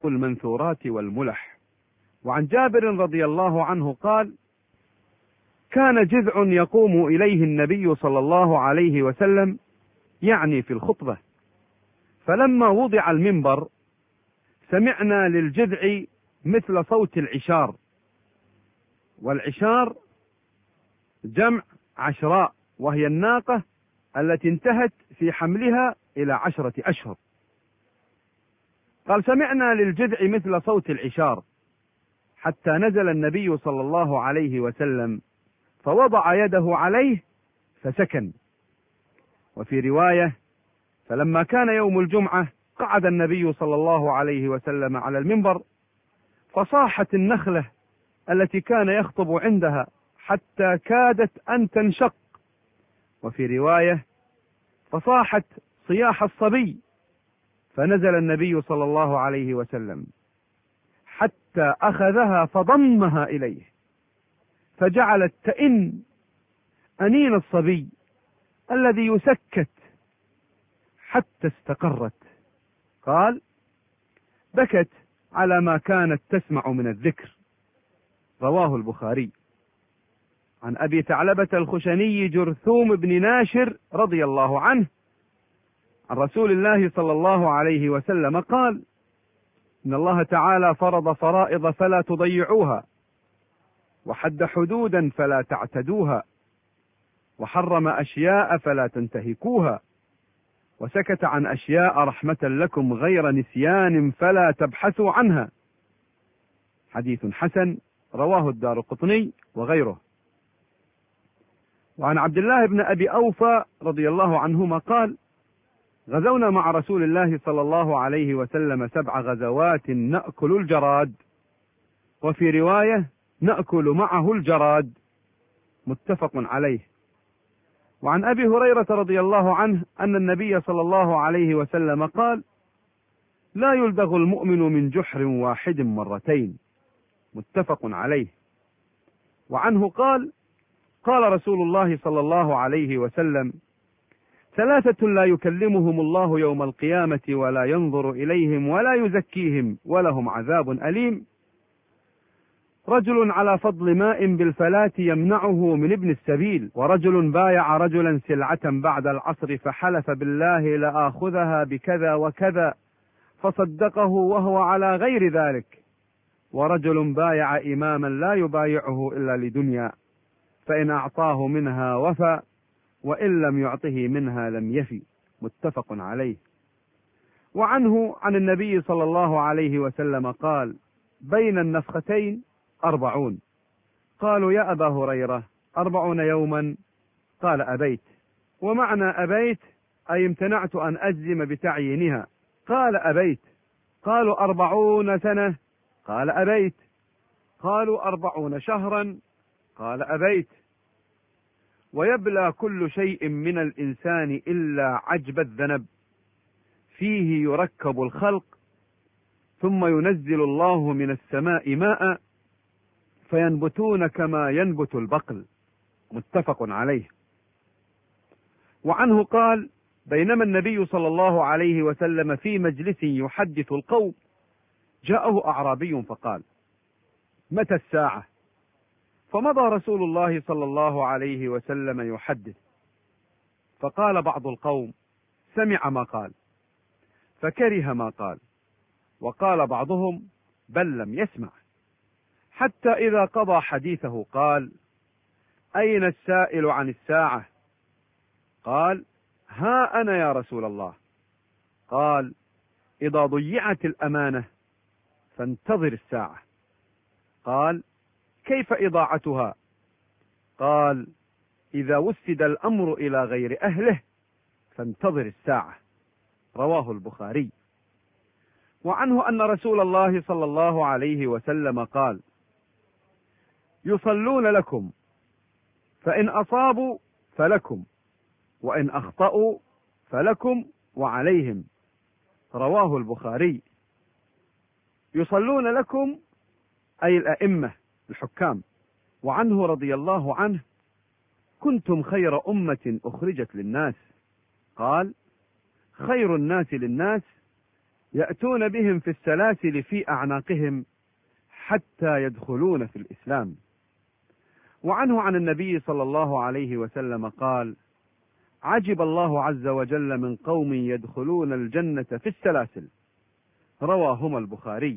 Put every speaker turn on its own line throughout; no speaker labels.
المنثورات والملح. وعن جابر رضي الله عنه قال: كان جذع يقوم إليه النبي صلى الله عليه وسلم، يعني في الخطبة، فلما وضع المنبر سمعنا للجذع مثل صوت العشار، والعشار جمع عشراء، وهي الناقة التي انتهت في حملها إلى 10 أشهر. قال: سمعنا للجذع مثل صوت العشار، حتى نزل النبي صلى الله عليه وسلم فوضع يده عليه فسكن. وفي رواية: فلما كان يوم الجمعة قعد النبي صلى الله عليه وسلم على المنبر، فصاحت النخلة التي كان يخطب عندها حتى كادت أن تنشق. وفي رواية: فصاحت صياح الصبي، فنزل النبي صلى الله عليه وسلم حتى أخذها فضمها إليه، فجعلت تئن أنين الصبي الذي يسكت حتى استقرت. قال: بكت على ما كانت تسمع من الذكر. رواه البخاري. عن أبي ثعلبة الخشني جرثوم بن ناشر رضي الله عنه عن رسول الله صلى الله عليه وسلم قال: إن الله تعالى فرض فرائض فلا تضيعوها، وحد حدودا فلا تعتدوها، وحرم أشياء فلا تنتهكوها، وسكت عن أشياء رحمة لكم غير نسيان فلا تبحثوا عنها. حديث حسن، رواه الدارقطني وغيره. وعن عبد الله بن أبي أوفى رضي الله عنهما قال: غزونا مع رسول الله صلى الله عليه وسلم 7 غزوات نأكل الجراد، وفي رواية: نأكل معه الجراد، متفق عليه. وعن أبي هريرة رضي الله عنه أن النبي صلى الله عليه وسلم قال: لا يلدغ المؤمن من جحر واحد 2 مرتين، متفق عليه. وعنه قال: قال رسول الله صلى الله عليه وسلم: 3 لا يكلمهم الله يوم القيامة ولا ينظر إليهم ولا يزكيهم ولهم عذاب أليم: رجل على فضل ماء بالفلاة يمنعه من ابن السبيل، ورجل بايع رجلا سلعة بعد العصر فحلف بالله لآخذها بكذا وكذا فصدقه وهو على غير ذلك، ورجل بايع إماما لا يبايعه إلا لدنيا، فإن أعطاه منها وفى، وإن لم يعطه منها لم يفي، متفق عليه. وعنه عن النبي صلى الله عليه وسلم قال: بين النفختين 40. قالوا: يا أبا هريرة 40 يوما؟ قال: أبيت. ومعنى أبيت أي امتنعت أن أجزم بتعيينها. قال: أبيت. قالوا: 40 سنة؟ قال: أبيت. قالوا: 40 شهرا؟ قال: أبيت. ويبلى كل شيء من الإنسان إلا عجب الذنب، فيه يركب الخلق، ثم ينزل الله من السماء ماء فينبتون كما ينبت البقل، متفق عليه. وعنه قال: بينما النبي صلى الله عليه وسلم في مجلس يحدث القوم جاءه أعرابي فقال: متى الساعة؟ فمضى رسول الله صلى الله عليه وسلم يحدث، فقال بعض القوم: سمع ما قال فكره ما قال، وقال بعضهم: بل لم يسمع، حتى إذا قضى حديثه قال: أين السائل عن الساعة؟ قال: ها أنا يا رسول الله. قال: إذا ضيعت الأمانة فانتظر الساعة. قال: كيف إضاعتها؟ قال: إذا وسد الأمر إلى غير أهله فانتظر الساعة. رواه البخاري. وعنه أن رسول الله صلى الله عليه وسلم قال: يصلون لكم، فإن أصابوا فلكم، وإن أخطأوا فلكم وعليهم. رواه البخاري. يصلون لكم أي الأئمة الحكام. وعنه رضي الله عنه: كنتم خير أمة أخرجت للناس. قال: خير الناس للناس يأتون بهم في السلاسل في أعناقهم حتى يدخلون في الإسلام. وعنه عن النبي صلى الله عليه وسلم قال: عجب الله عز وجل من قوم يدخلون الجنة في السلاسل، رواهما البخاري.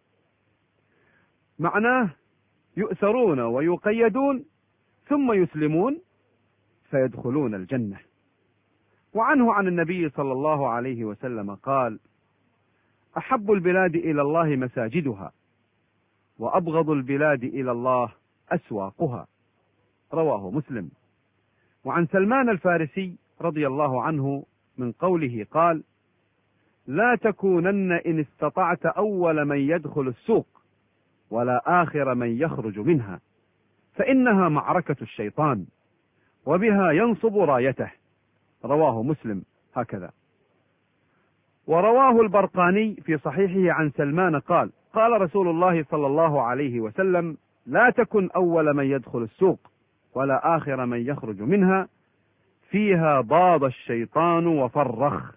معناه يؤسرون ويقيدون ثم يسلمون فيدخلون الجنة. وعنه عن النبي صلى الله عليه وسلم قال: أحب البلاد إلى الله مساجدها، وأبغض البلاد إلى الله أسواقها، رواه مسلم. وعن سلمان الفارسي رضي الله عنه من قوله قال: لا تكونن إن استطعت أول من يدخل السوق ولا آخر من يخرج منها، فإنها معركة الشيطان وبها ينصب رايته، رواه مسلم هكذا. ورواه البرقاني في صحيحه عن سلمان قال: قال رسول الله صلى الله عليه وسلم: لا تكن أول من يدخل السوق ولا آخر من يخرج منها، فيها ضاد الشيطان وفرخ.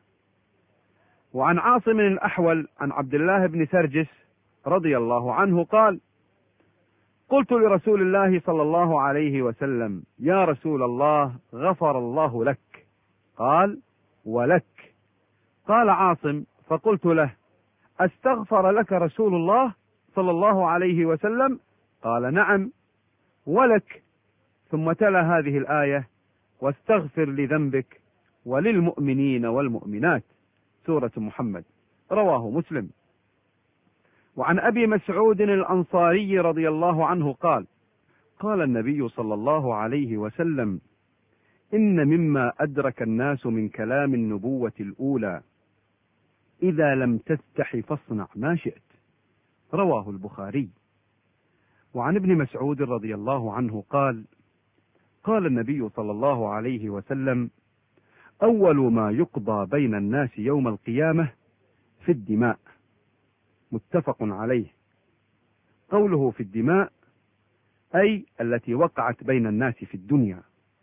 وعن عاصم الأحول عن عبد الله بن سرجس رضي الله عنه قال: قلت لرسول الله صلى الله عليه وسلم: يا رسول الله، غفر الله لك. قال: ولك. قال عاصم: فقلت له: أستغفر لك رسول الله صلى الله عليه وسلم؟ قال: نعم ولك. ثم تلا هذه الآية: واستغفر لذنبك وللمؤمنين والمؤمنات، سورة محمد، رواه مسلم. وعن أبي مسعود الأنصاري رضي الله عنه قال: قال النبي صلى الله عليه وسلم: إن مما أدرك الناس من كلام النبوة الأولى: إذا لم تستح فاصنع ما شئت، رواه البخاري. وعن ابن مسعود رضي الله عنه قال: قال النبي صلى الله عليه وسلم: أول ما يقضى بين الناس يوم القيامة في الدماء، متفق عليه. قوله في الدماء أي التي وقعت بين الناس في الدنيا.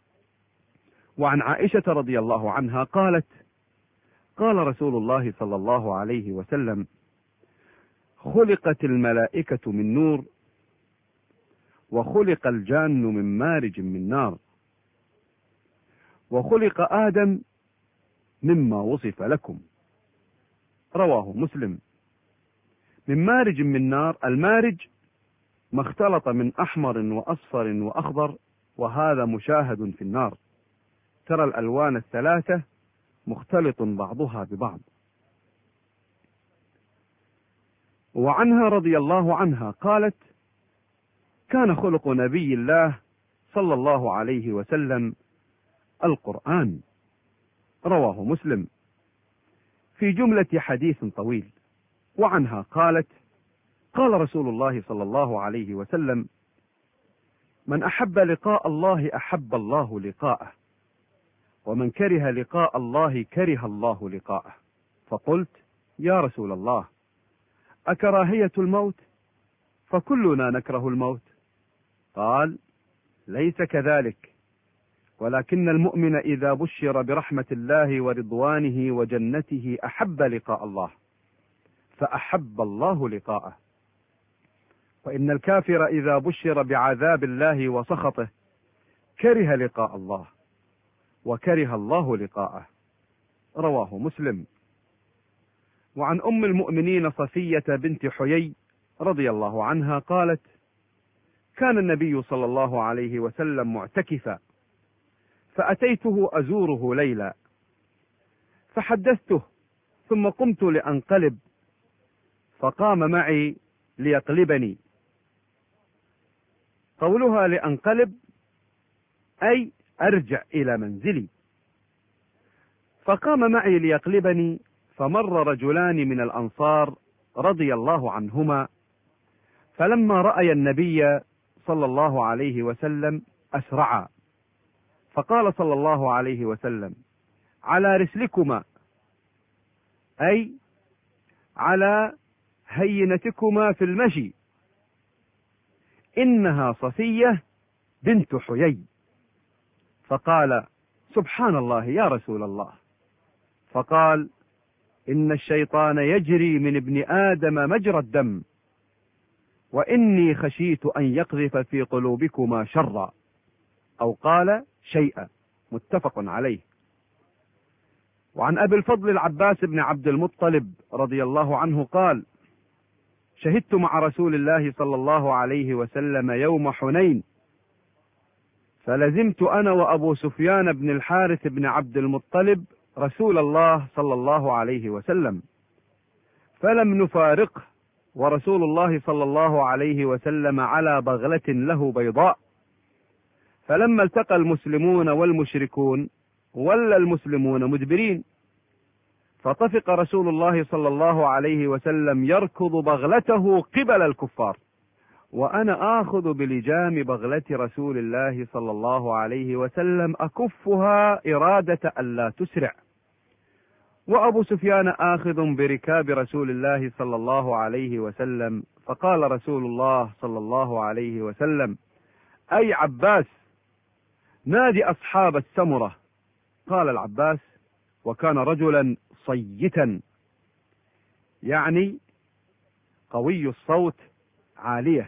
وعن عائشة رضي الله عنها قالت: قال رسول الله صلى الله عليه وسلم: خلقت الملائكة من نور، وخلق الجان من مارج من نار، وخلق آدم مما وصف لكم، رواه مسلم. من مارج من نار، المارج ما اختلط من أحمر وأصفر وأخضر، وهذا مشاهد في النار، ترى الألوان الثلاثة مختلط بعضها ببعض. وعنها رضي الله عنها قالت: كان خلق نبي الله صلى الله عليه وسلم القرآن، رواه مسلم، في جملة حديث طويل. وعنها قالت: قال رسول الله صلى الله عليه وسلم: من أحب لقاء الله أحب الله لقاءه، ومن كره لقاء الله كره الله لقاءه. فقلت: يا رسول الله، أكراهية الموت؟ فكلنا نكره الموت. قال: ليس كذلك، ولكن المؤمن إذا بشر برحمة الله ورضوانه وجنته أحب لقاء الله، فأحب الله لقاءه. وإن الكافر إذا بشر بعذاب الله وسخطه كره لقاء الله، وكره الله لقاءه، رواه مسلم. وعن أم المؤمنين صفية بنت حيي رضي الله عنها قالت: كان النبي صلى الله عليه وسلم معتكفا، فأتيته أزوره ليلا، فحدثته، ثم قمت لأنقلب، فقام معي ليقلبني. قولها لأنقلب أي أرجع إلى منزلي. فقام معي ليقلبني، فمر رجلان من الأنصار رضي الله عنهما، فلما رأي النبي صلى الله عليه وسلم أسرعا، فقال صلى الله عليه وسلم: على رسلكما، أي على هينتكما في المشي، إنها صفية بنت حيي. فقال: سبحان الله يا رسول الله. فقال: إن الشيطان يجري من ابن آدم مجرى الدم، وإني خشيت أن يقذف في قلوبكما شرا، أو قال شيئا، متفق عليه. وعن أبي الفضل العباس بن عبد المطلب رضي الله عنه قال: شهدت مع رسول الله صلى الله عليه وسلم يوم حنين، فلزمت أنا وأبو سفيان بن الحارث بن عبد المطلب رسول الله صلى الله عليه وسلم، فلم نفارقه، ورسول الله صلى الله عليه وسلم على بغلة له بيضاء. فلما التقى المسلمون والمشركون ولى المسلمون مدبرين، فطفق رسول الله صلى الله عليه وسلم يركض بغلته قبل الكفار، وأنا آخذ بلجام بغلة رسول الله صلى الله عليه وسلم أكفها إرادة ألا تسرع، وأبو سفيان آخذ بركاب رسول الله صلى الله عليه وسلم. فقال رسول الله صلى الله عليه وسلم: أي عباس، نادي أصحاب السمرة. قال العباس، وكان رجلا صيتا، يعني قوي الصوت عالية.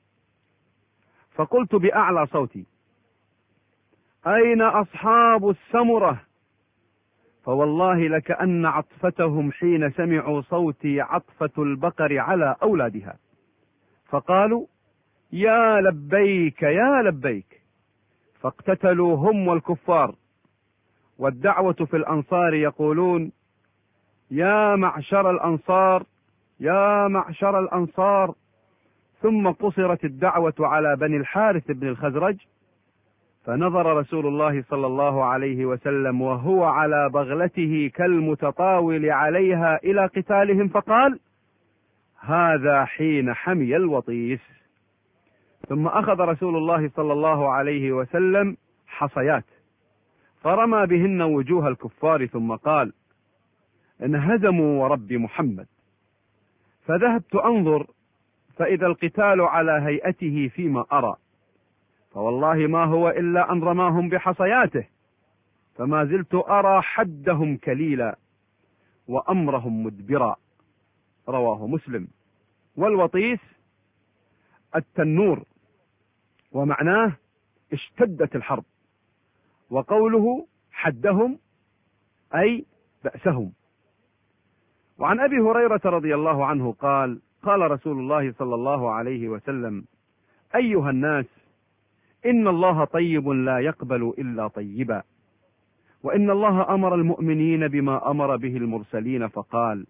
فقلت بأعلى صوتي: أين أصحاب السمرة؟ فوالله لكأن عطفتهم حين سمعوا صوتي عطفة البقر على أولادها، فقالوا: يا لبيك يا لبيك. فاقتتلوا هم والكفار، والدعوة في الأنصار يقولون: يا معشر الأنصار يا معشر الأنصار. ثم قصرت الدعوة على بني الحارث بن الخزرج، فنظر رسول الله صلى الله عليه وسلم وهو على بغلته كالمتطاول عليها إلى قتالهم، فقال: هذا حين حمي الوطيس. ثم أخذ رسول الله صلى الله عليه وسلم حصيات فرمى بهن وجوه الكفار، ثم قال: انهزموا ورب محمد. فذهبت أنظر، فإذا القتال على هيئته فيما أرى، فوالله ما هو إلا أن رماهم بحصياته، فما زلت أرى حدهم كليلا وأمرهم مدبرا. رواه مسلم. والوطيس التنور، ومعناه اشتدت الحرب، وقوله حدهم أي بأسهم. وعن أبي هريرة رضي الله عنه قال: قال رسول الله صلى الله عليه وسلم: أيها الناس، إن الله طيب لا يقبل إلا طيبا، وإن الله أمر المؤمنين بما أمر به المرسلين، فقال: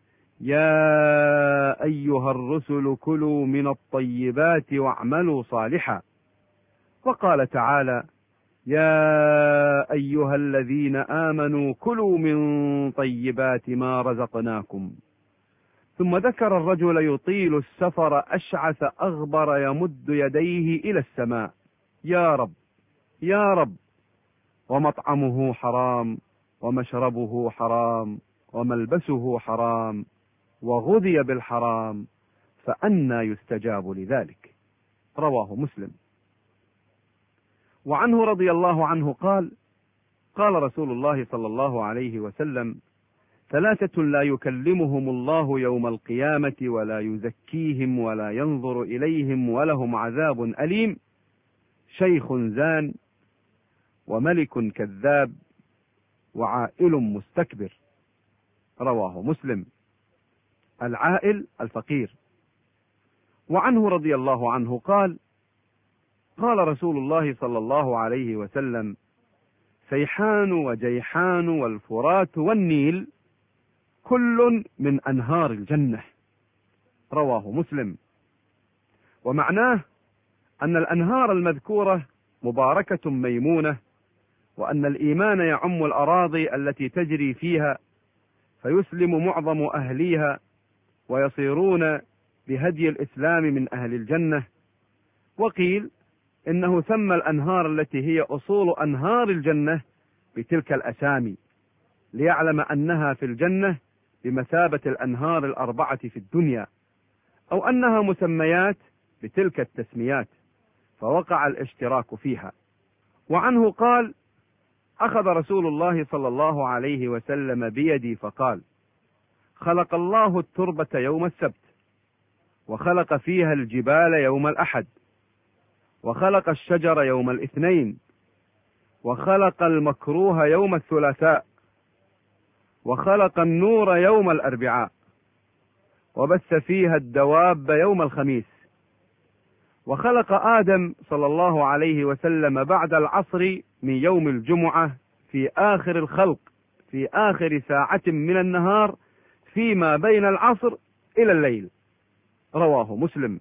يا أيها الرسل كلوا من الطيبات واعملوا صالحا. وقال تعالى: يا أيها الذين آمنوا كلوا من طيبات ما رزقناكم. ثم ذكر الرجل يطيل السفر أشعث أغبر يمد يديه إلى السماء: يا رب يا رب، ومطعمه حرام ومشربه حرام وملبسه حرام وغذي بالحرام، فأنى يستجاب لذلك. رواه مسلم. وعنه رضي الله عنه قال: قال رسول الله صلى الله عليه وسلم: ثلاثة لا يكلمهم الله يوم القيامة ولا يزكيهم ولا ينظر إليهم ولهم عذاب أليم: شيخ زان، وملك كذاب، وعائل مستكبر. رواه مسلم. العائل الفقير. وعنه رضي الله عنه قال: قال رسول الله صلى الله عليه وسلم: سيحان وجيحان والفرات والنيل كل من أنهار الجنة. رواه مسلم. ومعناه أن الأنهار المذكورة مباركة ميمونة، وأن الإيمان يعم الأراضي التي تجري فيها، فيسلم معظم أهليها ويصيرون بهدي الإسلام من أهل الجنة. وقيل إنه سمى الأنهار التي هي أصول أنهار الجنة بتلك الأسامي، ليعلم أنها في الجنة بمثابة الأنهار الأربعة في الدنيا، أو أنها مسميات بتلك التسميات، فوقع الاشتراك فيها. وعنه قال: أخذ رسول الله صلى الله عليه وسلم بيدي فقال: خلق الله التربة يوم السبت، وخلق فيها الجبال يوم الأحد، وخلق الشجر يوم الاثنين، وخلق المكروه يوم الثلاثاء، وخلق النور يوم الأربعاء، وبث فيها الدواب يوم الخميس، وخلق آدم صلى الله عليه وسلم بعد العصر من يوم الجمعة في آخر الخلق، في آخر ساعة من النهار فيما بين العصر إلى الليل. رواه مسلم.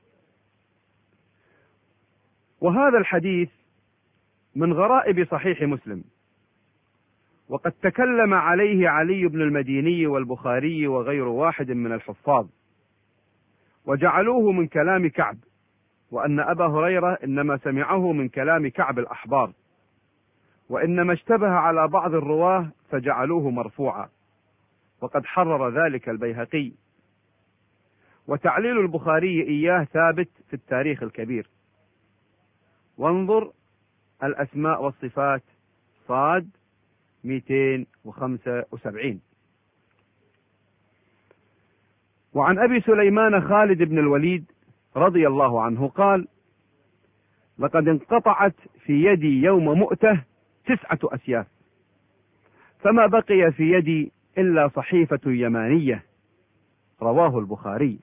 وهذا الحديث من غرائب صحيح مسلم، وقد تكلم عليه علي بن المديني والبخاري وغير واحد من الحفاظ، وجعلوه من كلام كعب، وأن أبا هريرة إنما سمعه من كلام كعب الأحبار، وإنما اشتبه على بعض الرواه فجعلوه مرفوعا، وقد حرر ذلك البيهقي. وتعليل البخاري إياه ثابت في التاريخ الكبير. وانظر الأسماء والصفات صاد 275. وعن أبي سليمان خالد بن الوليد رضي الله عنه قال: لقد انقطعت في يدي يوم مؤتة 9 أسياف، فما بقي في يدي إلا صحيفة يمانية. رواه البخاري.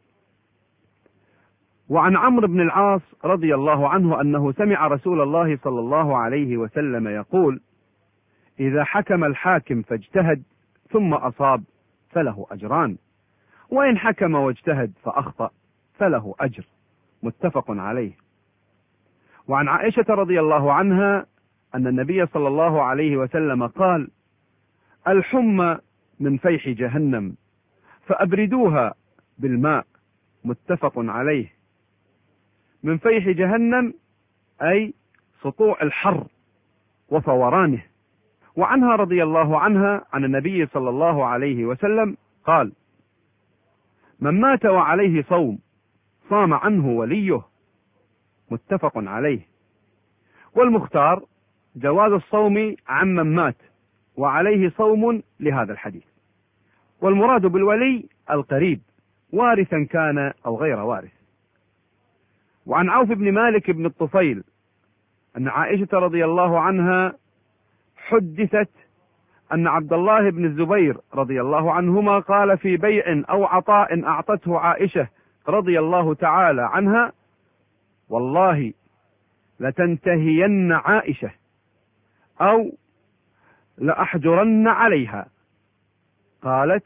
وعن عمرو بن العاص رضي الله عنه أنه سمع رسول الله صلى الله عليه وسلم يقول: إذا حكم الحاكم فاجتهد ثم أصاب فله أجران، وإن حكم واجتهد فأخطأ فله أجر. متفق عليه. وعن عائشة رضي الله عنها أن النبي صلى الله عليه وسلم قال: الحمى من فيح جهنم فأبردوها بالماء. متفق عليه. من فيح جهنم أي سطوع الحر وفورانه. وعنها رضي الله عنها عن النبي صلى الله عليه وسلم قال: من مات وعليه صوم صام عنه وليه. متفق عليه. والمختار جواز الصوم عمن مات وعليه صوم لهذا الحديث، والمراد بالولي القريب وارثا كان أو غير وارث. وعن عوف بن مالك بن الطفيل أن عائشة رضي الله عنها حدثت أن عبد الله بن الزبير رضي الله عنهما قال في بيع أو عطاء أعطته عائشة رضي الله تعالى عنها: والله لتنتهين عائشة أو لأحجرن عليها. قالت: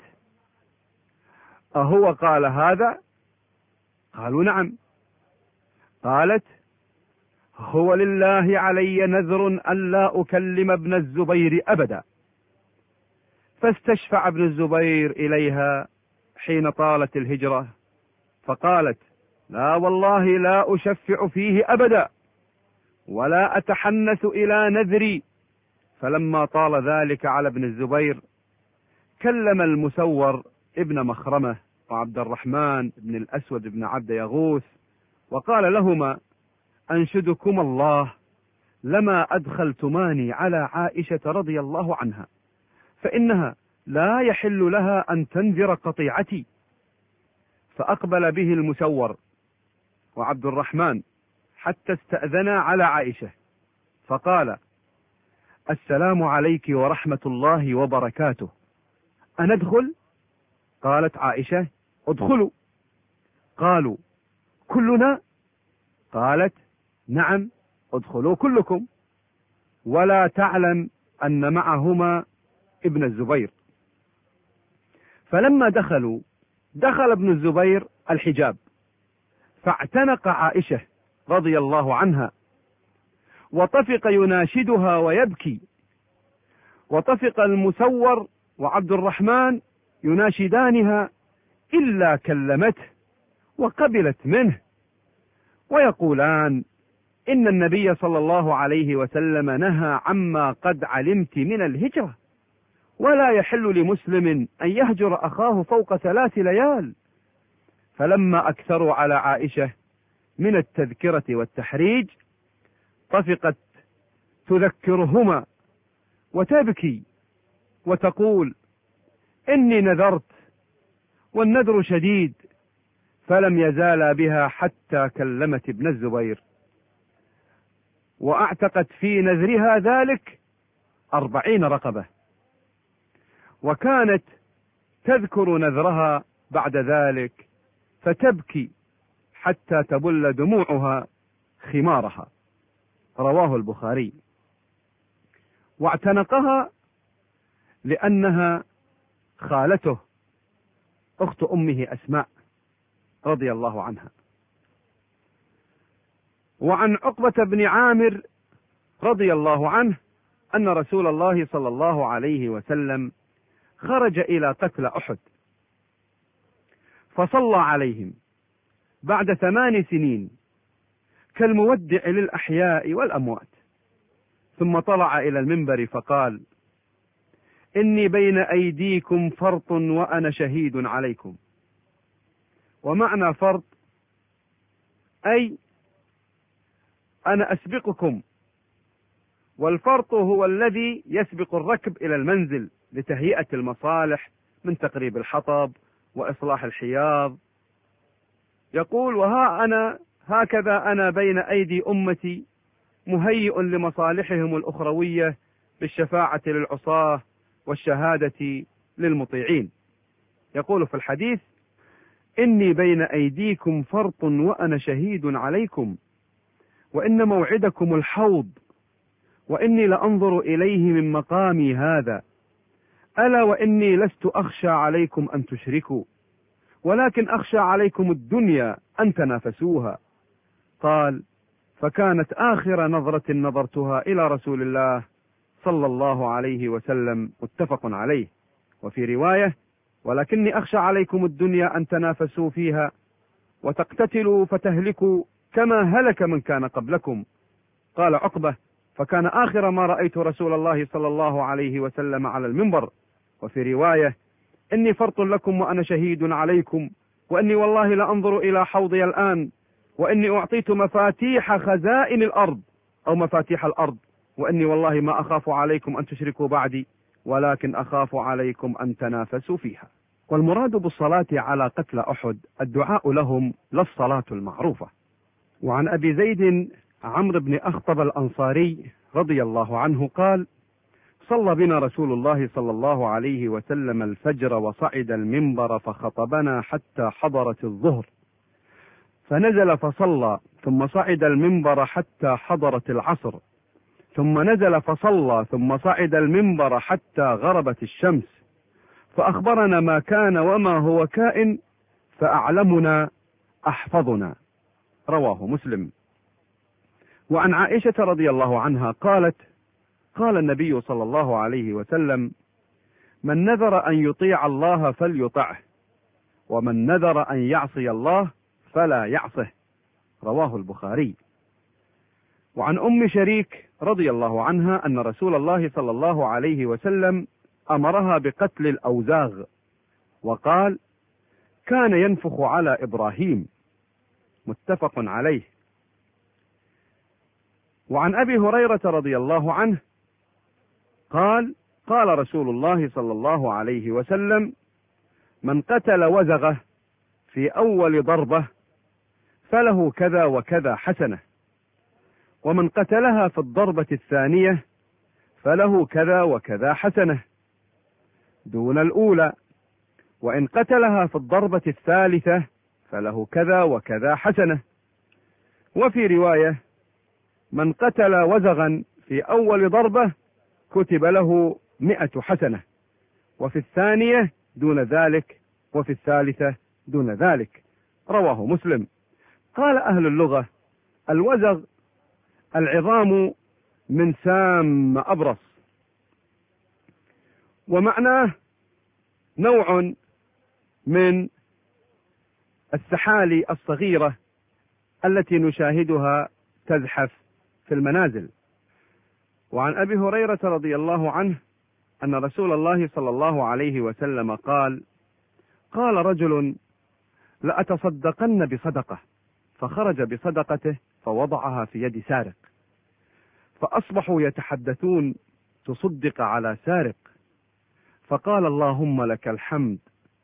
أهو قال هذا؟ قالوا: نعم. قالت: هو لله علي نذر ألا أكلم ابن الزبير أبدا. فاستشفع ابن الزبير إليها حين طالت الهجرة، فقالت: لا والله لا أشفع فيه أبدا ولا أتحنث إلى نذري. فلما طال ذلك على ابن الزبير كلم المسور ابن مخرمة وعبد الرحمن بن الأسود بن عبد يغوث، وقال لهما: أنشدكم الله لما أدخلتماني على عائشة رضي الله عنها، فإنها لا يحل لها أن تنذر قطيعتي. فأقبل به المسور وعبد الرحمن حتى استأذنا على عائشة، فقال: السلام عليك ورحمة الله وبركاته، أندخل؟ قالت عائشة: ادخلوا. قالوا: كلنا؟ قالت: نعم، ادخلوا كلكم، ولا تعلم أن معهما ابن الزبير. فلما دخلوا دخل ابن الزبير الحجاب، فاعتنق عائشة رضي الله عنها، وطفق يناشدها ويبكي، وطفق المسور وعبد الرحمن يناشدانها إلا كلمته وقبلت منه، ويقولان: إن النبي صلى الله عليه وسلم نهى عما قد علمت من الهجرة، ولا يحل لمسلم أن يهجر أخاه فوق 3 ليال. فلما أكثروا على عائشة من التذكرة والتحريج طفقت تذكرهما وتبكي وتقول: إني نذرت والنذر شديد، فلم يزالا بها حتى كلمت ابن الزبير، وأعتقت في نذرها ذلك 40 رقبة، وكانت تذكر نذرها بعد ذلك فتبكي حتى تبل دموعها خمارها. رواه البخاري. واعتنقها لأنها خالته أخت أمه أسماء رضي الله عنها. وعن عقبة بن عامر رضي الله عنه أن رسول الله صلى الله عليه وسلم خرج إلى قتل أحد فصلى عليهم بعد 8 سنين كالمودع للأحياء والأموات، ثم طلع إلى المنبر فقال: إني بين أيديكم فرط وأنا شهيد عليكم. ومعنى فرط أي أنا أسبقكم، والفرط هو الذي يسبق الركب إلى المنزل لتهيئة المصالح من تقريب الحطب وإصلاح الحياض. يقول: هكذا أنا بين أيدي أمتي مهيئ لمصالحهم الأخروية بالشفاعة للعصاة والشهادة للمطيعين. يقول في الحديث: إني بين أيديكم فرط وأنا شهيد عليكم، وإن موعدكم الحوض، وإني لأنظر إليه من مقامي هذا، ألا وإني لست أخشى عليكم أن تشركوا، ولكن أخشى عليكم الدنيا أن تنافسوها. قال: فكانت آخر نظرة نظرتها إلى رسول الله صلى الله عليه وسلم. متفق عليه. وفي رواية: ولكني أخشى عليكم الدنيا أن تنافسوا فيها وتقتتلوا فتهلكوا كما هلك من كان قبلكم. قال عقبة: فكان آخر ما رأيت رسول الله صلى الله عليه وسلم على المنبر. وفي رواية: إني فرط لكم وأنا شهيد عليكم، وإني والله لأنظر إلى حوضي الآن، وإني أعطيت مفاتيح خزائن الأرض أو مفاتيح الأرض، وإني والله ما أخاف عليكم أن تشركوا بعدي، ولكن أخاف عليكم أن تنافسوا فيها. والمراد بالصلاة على قتل أحد الدعاء لهم لا الصلاة المعروفة. وعن أبي زيد عمرو بن أخطب الأنصاري رضي الله عنه قال: صلى بنا رسول الله صلى الله عليه وسلم الفجر وصعد المنبر فخطبنا حتى حضرت الظهر، فنزل فصلى، ثم صعد المنبر حتى حضرت العصر، ثم نزل فصلى، ثم صعد المنبر حتى غربت الشمس، فأخبرنا ما كان وما هو كائن، فأعلمنا أحفظنا. رواه مسلم. وعن عائشة رضي الله عنها قالت: قال النبي صلى الله عليه وسلم: من نذر أن يطيع الله فليطعه، ومن نذر أن يعصي الله فلا يعصه. رواه البخاري. وعن أم شريك رضي الله عنها أن رسول الله صلى الله عليه وسلم أمرها بقتل الأوزاغ، وقال: كان ينفخ على إبراهيم. متفق عليه. وعن أبي هريرة رضي الله عنه قال: قال رسول الله صلى الله عليه وسلم: من قتل وزغه في أول ضربة فله كذا وكذا حسنة، ومن قتلها في الضربة الثانية فله كذا وكذا حسنة دون الأولى، وإن قتلها في الضربة الثالثة فله كذا وكذا حسنة. وفي رواية: من قتل وزغا في أول ضربة كتب له 100 حسنة، وفي الثانية دون ذلك، وفي الثالثة دون ذلك. رواه مسلم. قال أهل اللغة: الوزغ العظام من سام أبرص، ومعناه نوع من السحالي الصغيرة التي نشاهدها تزحف في المنازل. وعن أبي هريرة رضي الله عنه أن رسول الله صلى الله عليه وسلم قال: قال رجل: لأتصدقن بصدقة، فخرج بصدقته فوضعها في يد سارق، فأصبحوا يتحدثون: تصدق على سارق، فقال: اللهم لك الحمد،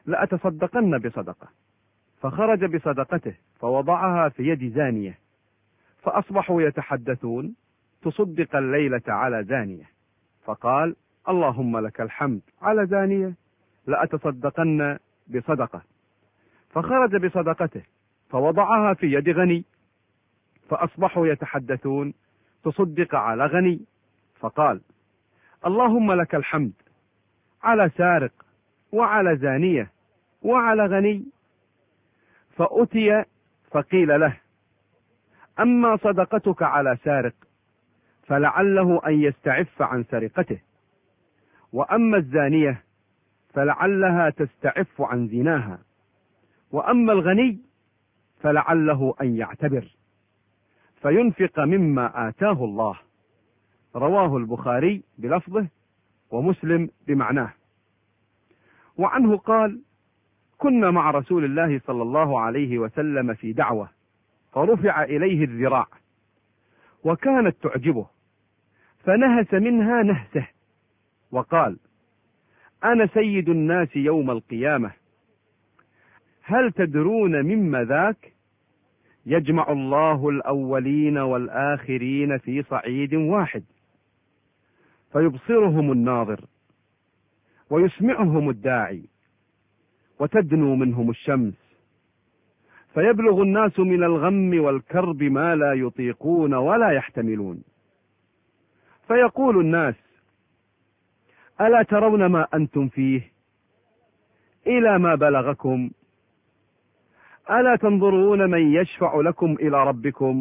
لأتصدقن بصدقة. فخرج بصدقته فوضعها في يد زانية، فأصبحوا يتحدثون: تصدق الليلة على زانية. فقال: اللهم لك الحمد على زانية، لأتصدقن بصدقة. فخرج بصدقته فوضعها في يد غني، فأصبحوا يتحدثون: تصدق على غني. فقال: اللهم لك الحمد على سارق وعلى زانية وعلى غني. فأتي فقيل له: أما صدقتك على سارق فلعله أن يستعف عن سرقته، وأما الزانية فلعلها تستعف عن زناها، وأما الغني فلعله أن يعتبر فينفق مما آتاه الله. رواه البخاري بلفظه ومسلم بمعناه. وعنه قال: كنا مع رسول الله صلى الله عليه وسلم في دعوة، فرفع إليه الذراع وكانت تعجبه، فنهس منها نهسه وقال: أنا سيد الناس يوم القيامة، هل تدرون مما ذاك؟ يجمع الله الأولين والآخرين في صعيد واحد، فيبصرهم الناظر ويسمعهم الداعي، وتدنو منهم الشمس، فيبلغ الناس من الغم والكرب ما لا يطيقون ولا يحتملون، فيقول الناس: ألا ترون ما أنتم فيه؟ إلى ما بلغكم؟ ألا تنظرون من يشفع لكم إلى ربكم؟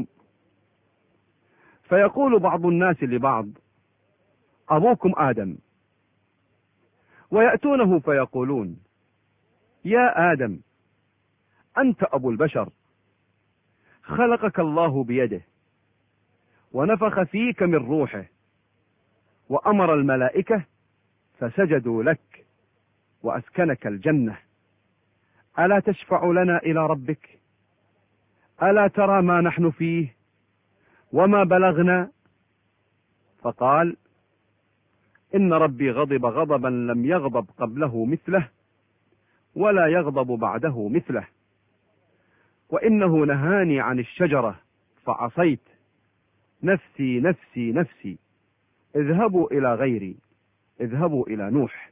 فيقول بعض الناس لبعض: أبوكم آدم. ويأتونه فيقولون: يا آدم، أنت أبو البشر، خلقك الله بيده، ونفخ فيك من روحه، وأمر الملائكة فسجدوا لك، وأسكنك الجنة، ألا تشفع لنا إلى ربك؟ ألا ترى ما نحن فيه وما بلغنا؟ فقال: إن ربي غضب غضبا لم يغضب قبله مثله ولا يغضب بعده مثله، وإنه نهاني عن الشجرة فعصيت، نفسي نفسي نفسي، اذهبوا إلى غيري، اذهبوا إلى نوح.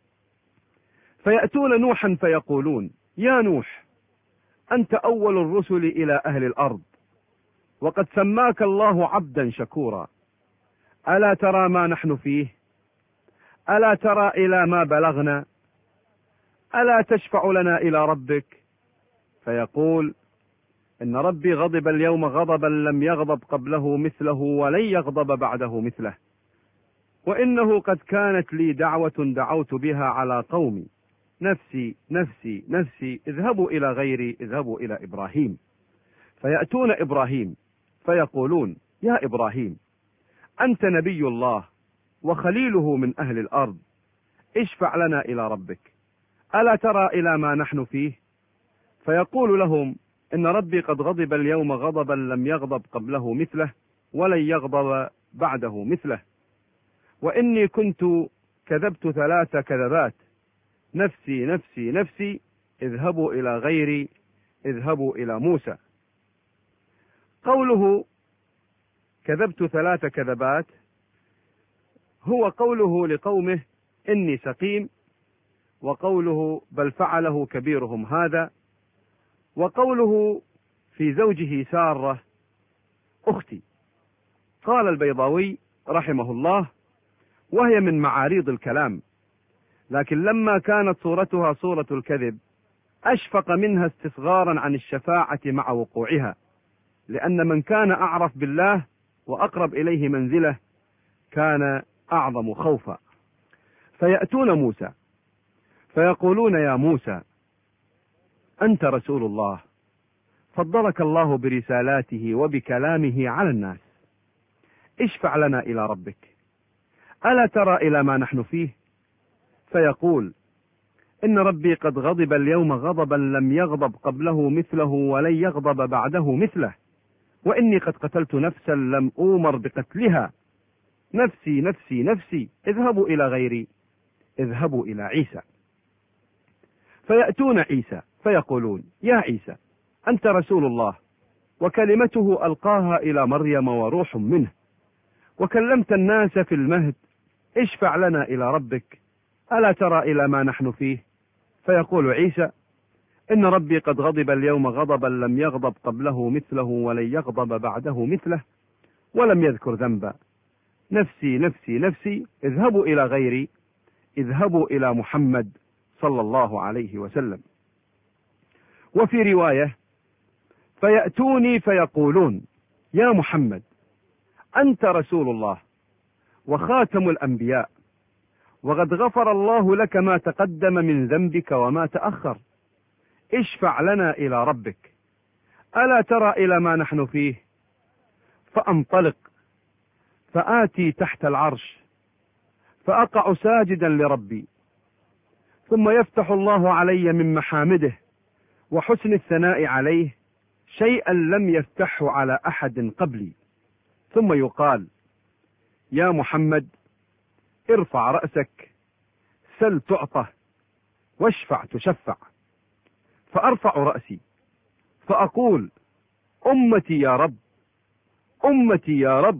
فيأتون نوحا فيقولون: يا نوح، أنت أول الرسل إلى أهل الأرض، وقد سماك الله عبدا شكورا، ألا ترى ما نحن فيه؟ ألا ترى إلى ما بلغنا؟ ألا تشفع لنا إلى ربك؟ فيقول: إن ربي غضب اليوم غضبا لم يغضب قبله مثله ولن يغضب بعده مثله، وإنه قد كانت لي دعوة دعوت بها على قومي، نفسي نفسي نفسي، اذهبوا إلى غيري، اذهبوا إلى إبراهيم. فيأتون إبراهيم فيقولون: يا إبراهيم، أنت نبي الله وخليله من أهل الأرض، اشفع لنا إلى ربك، ألا ترى إلى ما نحن فيه؟ فيقول لهم: إن ربي قد غضب اليوم غضبا لم يغضب قبله مثله ولن يغضب بعده مثله، وإني كنت كذبت 3 كذبات، نفسي نفسي نفسي، اذهبوا إلى غيري، اذهبوا إلى موسى. قوله كذبت 3 كذبات هو قوله لقومه: إني سقيم، وقوله: بل فعله كبيرهم هذا، وقوله في زوجه سارة: أختي. قال البيضاوي رحمه الله: وهي من معاريض الكلام، لكن لما كانت صورتها صورة الكذب أشفق منها استصغارا عن الشفاعة مع وقوعها، لأن من كان أعرف بالله وأقرب إليه منزله كان أعظم خوفا. فيأتون موسى فيقولون: يا موسى، أنت رسول الله، فضلك الله برسالاته وبكلامه على الناس، اشفع لنا إلى ربك، ألا ترى إلى ما نحن فيه؟ فيقول: إن ربي قد غضب اليوم غضبا لم يغضب قبله مثله ولن يغضب بعده مثله، وإني قد قتلت نفسا لم أومر بقتلها، نفسي نفسي نفسي، اذهبوا إلى غيري، اذهبوا إلى عيسى. فيأتون عيسى فيقولون: يا عيسى، أنت رسول الله، وكلمته ألقاها إلى مريم وروح منه، وكلمت الناس في المهد، اشفع لنا إلى ربك، ألا ترى إلى ما نحن فيه؟ فيقول عيسى: إن ربي قد غضب اليوم غضبا لم يغضب قبله مثله ولن يغضب بعده مثله، ولم يذكر ذنبا، نفسي نفسي نفسي، اذهبوا إلى غيري، اذهبوا إلى محمد صلى الله عليه وسلم. وفي رواية: فيأتوني فيقولون: يا محمد، أنت رسول الله وخاتم الأنبياء، وقد غفر الله لك ما تقدم من ذنبك وما تأخر، اشفع لنا إلى ربك، ألا ترى إلى ما نحن فيه؟ فأنطلق فآتي تحت العرش فأقع ساجدا لربي، ثم يفتح الله علي من محامده وحسن الثناء عليه شيئا لم يفتحه على أحد قبلي، ثم يقال: يا محمد، ارفع رأسك، سل تعطى، واشفع تشفع. فأرفع رأسي فأقول: أمتي يا رب، أمتي يا رب.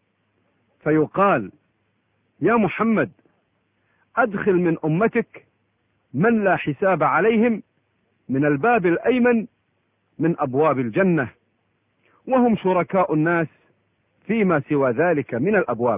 فيقال: يا محمد، أدخل من أمتك من لا حساب عليهم من الباب الأيمن من أبواب الجنة، وهم شركاء الناس فيما سوى ذلك من الأبواب.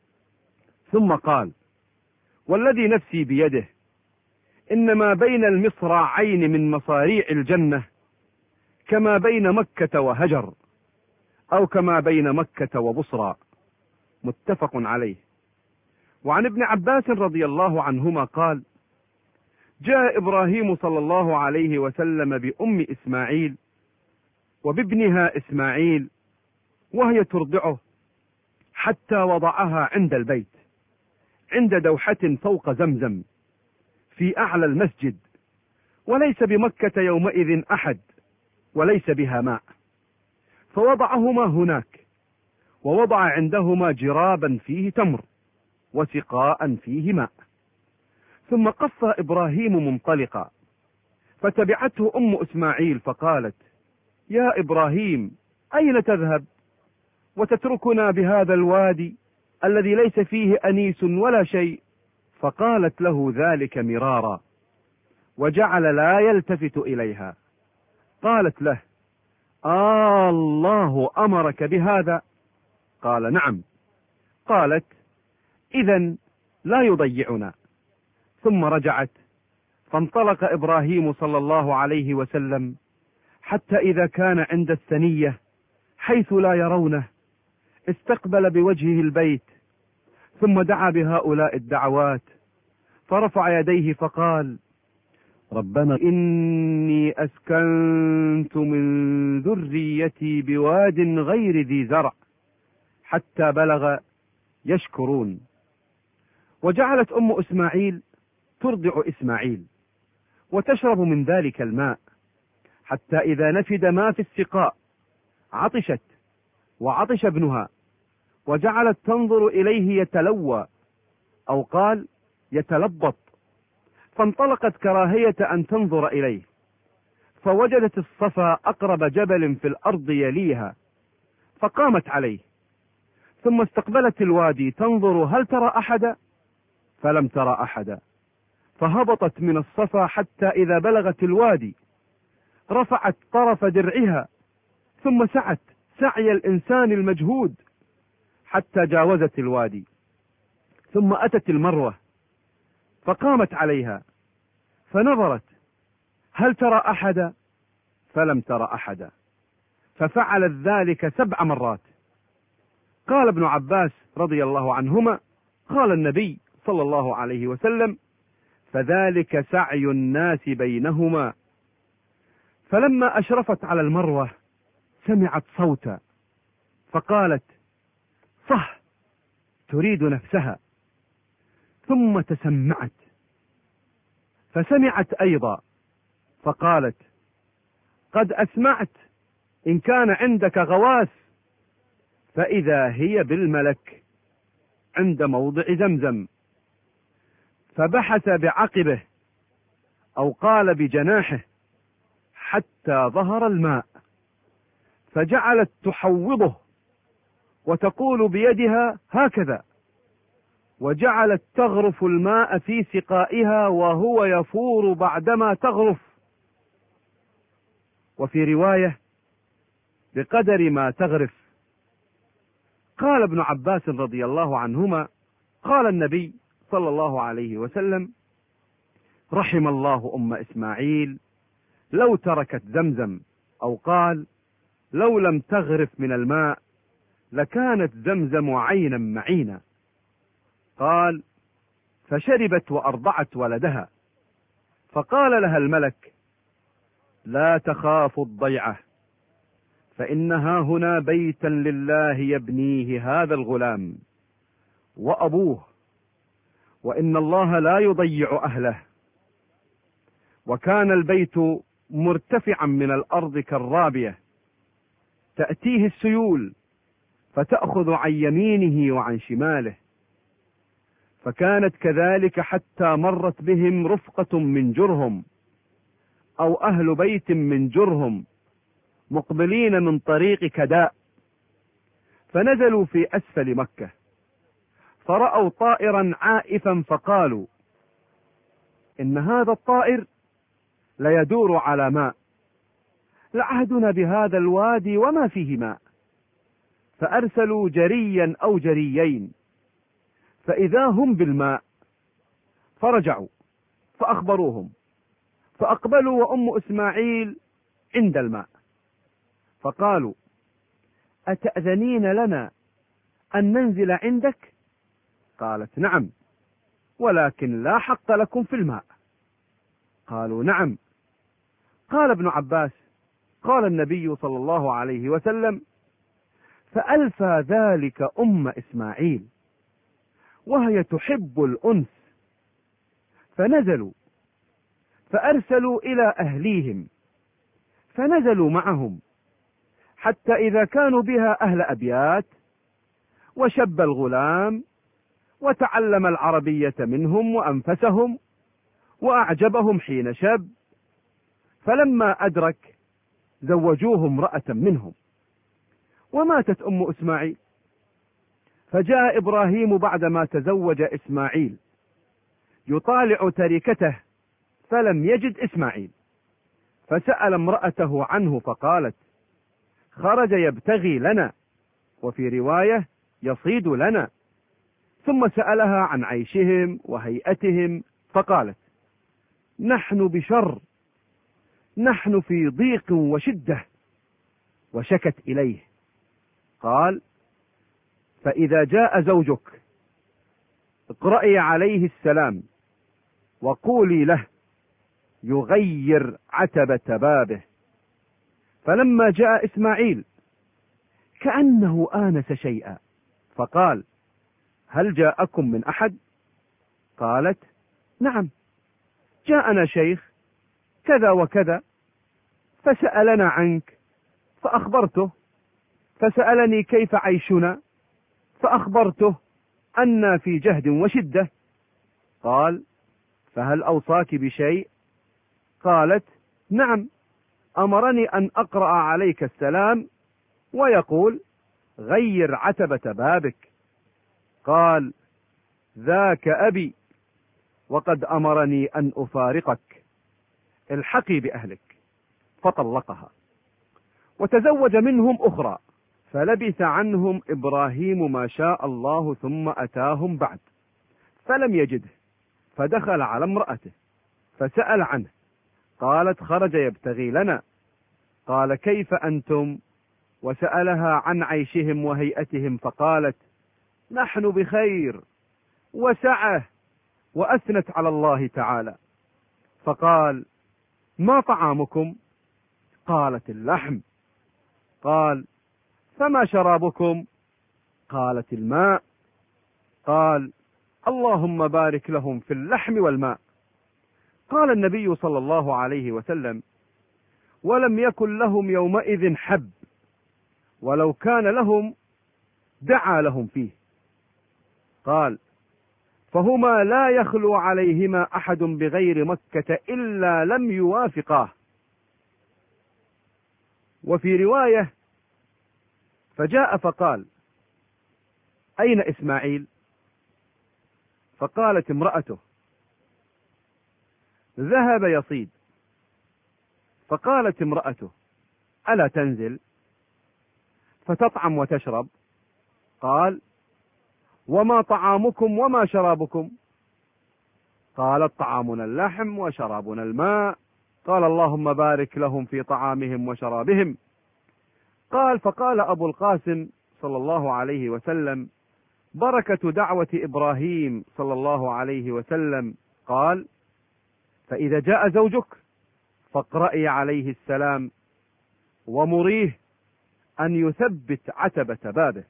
ثم قال: والذي نفسي بيده، إن ما بين المصراعين من مصاريع الجنة كما بين مكة وهجر، أو كما بين مكة وبصرى. متفق عليه. وعن ابن عباس رضي الله عنهما قال: جاء إبراهيم صلى الله عليه وسلم بأم إسماعيل وبابنها إسماعيل وهي ترضعه، حتى وضعها عند البيت عند دوحة فوق زمزم في أعلى المسجد، وليس بمكة يومئذ أحد، وليس بها ماء، فوضعهما هناك، ووضع عندهما جرابا فيه تمر وسقاء فيه ماء، ثم قص إبراهيم منطلقا، فتبعته أم إسماعيل فقالت: يا إبراهيم، أين تذهب وتتركنا بهذا الوادي الذي ليس فيه أنيس ولا شيء؟ فقالت له ذلك مرارا، وجعل لا يلتفت إليها. قالت له: الله أمرك بهذا؟ قال: نعم. قالت: إذن لا يضيعنا. ثم رجعت، فانطلق إبراهيم صلى الله عليه وسلم حتى إذا كان عند الثنية حيث لا يرونه، استقبل بوجهه البيت، ثم دعا بهؤلاء الدعوات، فرفع يديه فقال: ربنا إني أسكنت من ذريتي بواد غير ذي زرع، حتى بلغ يشكرون. وجعلت أم إسماعيل ترضع إسماعيل وتشرب من ذلك الماء، حتى إذا نفد ما في السقاء عطشت وعطش ابنها، وجعلت تنظر إليه يتلوى، أو قال يتلبط، فانطلقت كراهية أن تنظر إليه، فوجدت الصفا أقرب جبل في الأرض يليها، فقامت عليه، ثم استقبلت الوادي تنظر هل ترى أحدا، فلم ترى أحدا، فهبطت من الصفا حتى إذا بلغت الوادي رفعت طرف درعها، ثم سعت سعي الإنسان المجهود حتى جاوزت الوادي، ثم أتت المروة فقامت عليها، فنظرت هل ترى أحدا، فلم ترى أحدا، ففعلت ذلك 7 مرات. قال ابن عباس رضي الله عنهما: قال النبي صلى الله عليه وسلم: فذلك سعي الناس بينهما. فلما أشرفت على المروة سمعت صوتا، فقالت: صح، تريد نفسها. ثم تسمعت فسمعت أيضا، فقالت: قد أسمعت، إن كان عندك غواث. فإذا هي بالملك عند موضع زمزم، فبحث بعقبه أو قال بجناحه حتى ظهر الماء، فجعلت تحوضه وتقول بيدها هكذا، وجعلت تغرف الماء في سقائها وهو يفور بعدما تغرف. وفي رواية بقدر ما تغرف. قال ابن عباس رضي الله عنهما: قال النبي صلى الله عليه وسلم: رحم الله أم إسماعيل لو تركت زمزم، أو قال: لو لم تغرف من الماء لكانت زمزم عينا معينا. قال: فشربت وأرضعت ولدها، فقال لها الملك: لا تخاف الضيعة، فإنها هنا بيتا لله يبنيه هذا الغلام وأبوه، وإن الله لا يضيع أهله. وكان البيت مرتفعا من الأرض كالرابية، تأتيه السيول فتأخذ عن يمينه وعن شماله، فكانت كذلك حتى مرت بهم رفقة من جرهم أو أهل بيت من جرهم مقبلين من طريق كداء، فنزلوا في أسفل مكة، فرأوا طائرا عائفا، فقالوا: إن هذا الطائر ليدور على ماء، لعهدنا بهذا الوادي وما فيه ماء. فأرسلوا جريا أو جريين، فإذا هم بالماء، فرجعوا فأخبروهم، فأقبلوا وأم إسماعيل عند الماء، فقالوا: أتأذنين لنا أن ننزل عندك؟ قالت: نعم، ولكن لا حق لكم في الماء. قالوا: نعم. قال ابن عباس: قال النبي صلى الله عليه وسلم: فألفى ذلك أم إسماعيل وهي تحب الأنس، فنزلوا، فأرسلوا إلى أهليهم، فنزلوا معهم، حتى إذا كانوا بها أهل أبيات، وشب الغلام وتعلم العربية منهم وأنفسهم وأعجبهم حين شب، فلما أدرك زوجوه امرأة منهم. وماتت أم إسماعيل، فجاء إبراهيم بعدما تزوج إسماعيل يطالع تركته، فلم يجد إسماعيل، فسأل امرأته عنه، فقالت: خرج يبتغي لنا، وفي رواية يصيد لنا. ثم سألها عن عيشهم وهيئتهم، فقالت: نحن بشر، نحن في ضيق وشدة. وشكت إليه. قال: فإذا جاء زوجك اقرأي عليه السلام، وقولي له يغير عتبة بابه. فلما جاء إسماعيل كأنه آنس شيئا، فقال: هل جاءكم من أحد؟ قالت: نعم، جاءنا شيخ كذا وكذا، فسألنا عنك فأخبرته، فسألني كيف عيشنا فأخبرته أنا في جهد وشدة. قال: فهل أوصاك بشيء؟ قالت: نعم، أمرني أن أقرأ عليك السلام ويقول غير عتبة بابك. قال: ذاك أبي، وقد أمرني أن أفارقك، الحقي بأهلك. فطلقها، وتزوج منهم أخرى، فلبث عنهم إبراهيم ما شاء الله، ثم أتاهم بعد فلم يجده، فدخل على امرأته فسأل عنه، قالت: خرج يبتغي لنا. قال: كيف أنتم؟ وسألها عن عيشهم وهيئتهم، فقالت: نحن بخير وسعة، وأثنت على الله تعالى. فقال: ما طعامكم؟ قالت: اللحم. قال: فما شرابكم؟ قالت: الماء. قال: اللهم بارك لهم في اللحم والماء. قال النبي صلى الله عليه وسلم: ولم يكن لهم يومئذ حب، ولو كان لهم دعا لهم فيه. قال: فهما لا يخلو عليهما أحد بغير مكة إلا لم يوافقاه. وفي رواية: فجاء فقال: أين إسماعيل؟ فقالت امرأته: ذهب يصيد. فقالت امرأته: ألا تنزل فتطعم وتشرب؟ قال: وما طعامكم وما شرابكم؟ قالت: طعامنا اللحم وشرابنا الماء. قال: اللهم بارك لهم في طعامهم وشرابهم. قال: فقال أبو القاسم صلى الله عليه وسلم: بركة دعوة إبراهيم صلى الله عليه وسلم. قال: فإذا جاء زوجك فاقرئي عليه السلام ومريه أن يثبت عتبة بابه.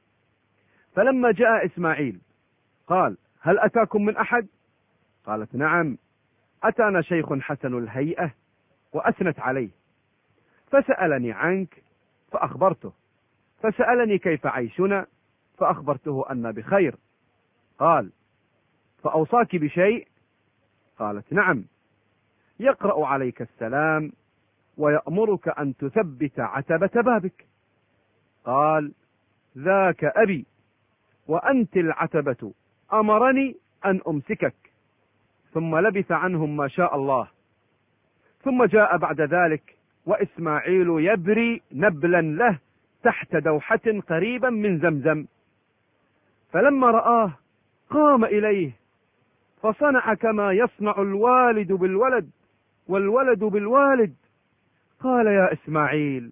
فلما جاء إسماعيل قال: هل أتاكم من أحد؟ قالت: نعم، أتانا شيخ حسن الهيئة وأثنت عليه، فسألني عنك فأخبرته، فسألني كيف عيشنا فأخبرته أن بخير. قال: فأوصاك بشيء؟ قالت: نعم، يقرأ عليك السلام ويأمرك أن تثبت عتبة بابك. قال: ذاك أبي، وأنت العتبة، أمرني أن أمسكك. ثم لبث عنهم ما شاء الله. ثم جاء بعد ذلك وإسماعيل يبري نبلا له تحت دوحة قريبا من زمزم، فلما رآه قام إليه فصنع كما يصنع الوالد بالولد والولد بالوالد. قال: يا إسماعيل،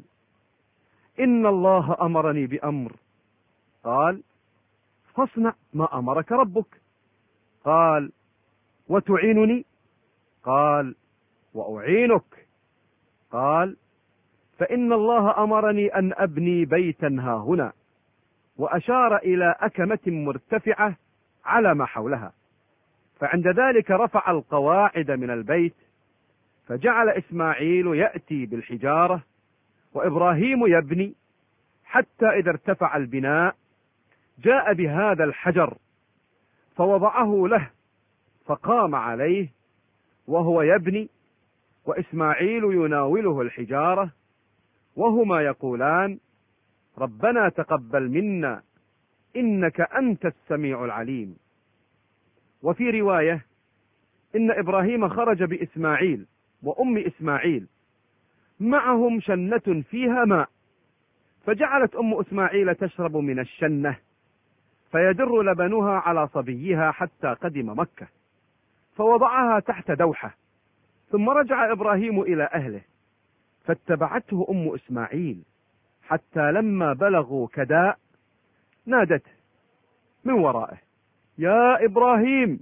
إن الله أمرني بأمر. قال: فاصنع ما أمرك ربك. قال: وتعينني؟ قال: وأعينك. قال: فإن الله أمرني أن أبني بيتا هاهنا، وأشار إلى أكمة مرتفعة على ما حولها. فعند ذلك رفع القواعد من البيت، فجعل إسماعيل يأتي بالحجارة وإبراهيم يبني، حتى إذا ارتفع البناء جاء بهذا الحجر فوضعه له، فقام عليه وهو يبني، وإسماعيل يناوله الحجارة، وهما يقولان: ربنا تقبل منا إنك أنت السميع العليم. وفي رواية: إن إبراهيم خرج بإسماعيل وأم إسماعيل، معهم شنة فيها ماء، فجعلت أم إسماعيل تشرب من الشنة، فيدر لبنها على صبيها حتى قدم مكة، فوضعها تحت دوحة. ثم رجع إبراهيم إلى أهله، فاتبعته أم إسماعيل حتى لما بلغوا كداء نادته من ورائه: يا إبراهيم،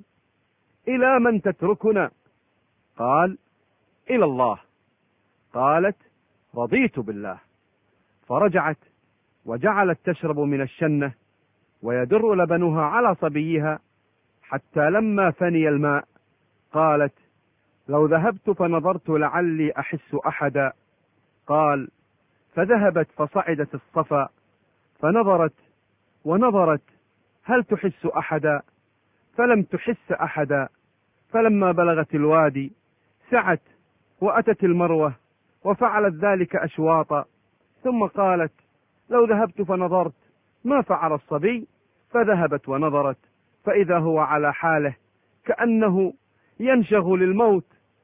إلى من تتركنا؟ قال: إلى الله. قالت: رضيت بالله. فرجعت وجعلت تشرب من الشنة ويدر لبنها على صبيها حتى لما فني الماء قالت: لو ذهبت فنظرت لعلي أحس أحدا. قال: فذهبت فصعدت الصفا فنظرت ونظرت هل تحس أحدا؟ فلم تحس أحدا. فلما بلغت الوادي سعت وأتت المروة وفعلت ذلك أشواطا، ثم قالت: لو ذهبت فنظرت ما فعل الصبي؟ فذهبت ونظرت فإذا هو على حاله كأنه ينشغل الموت،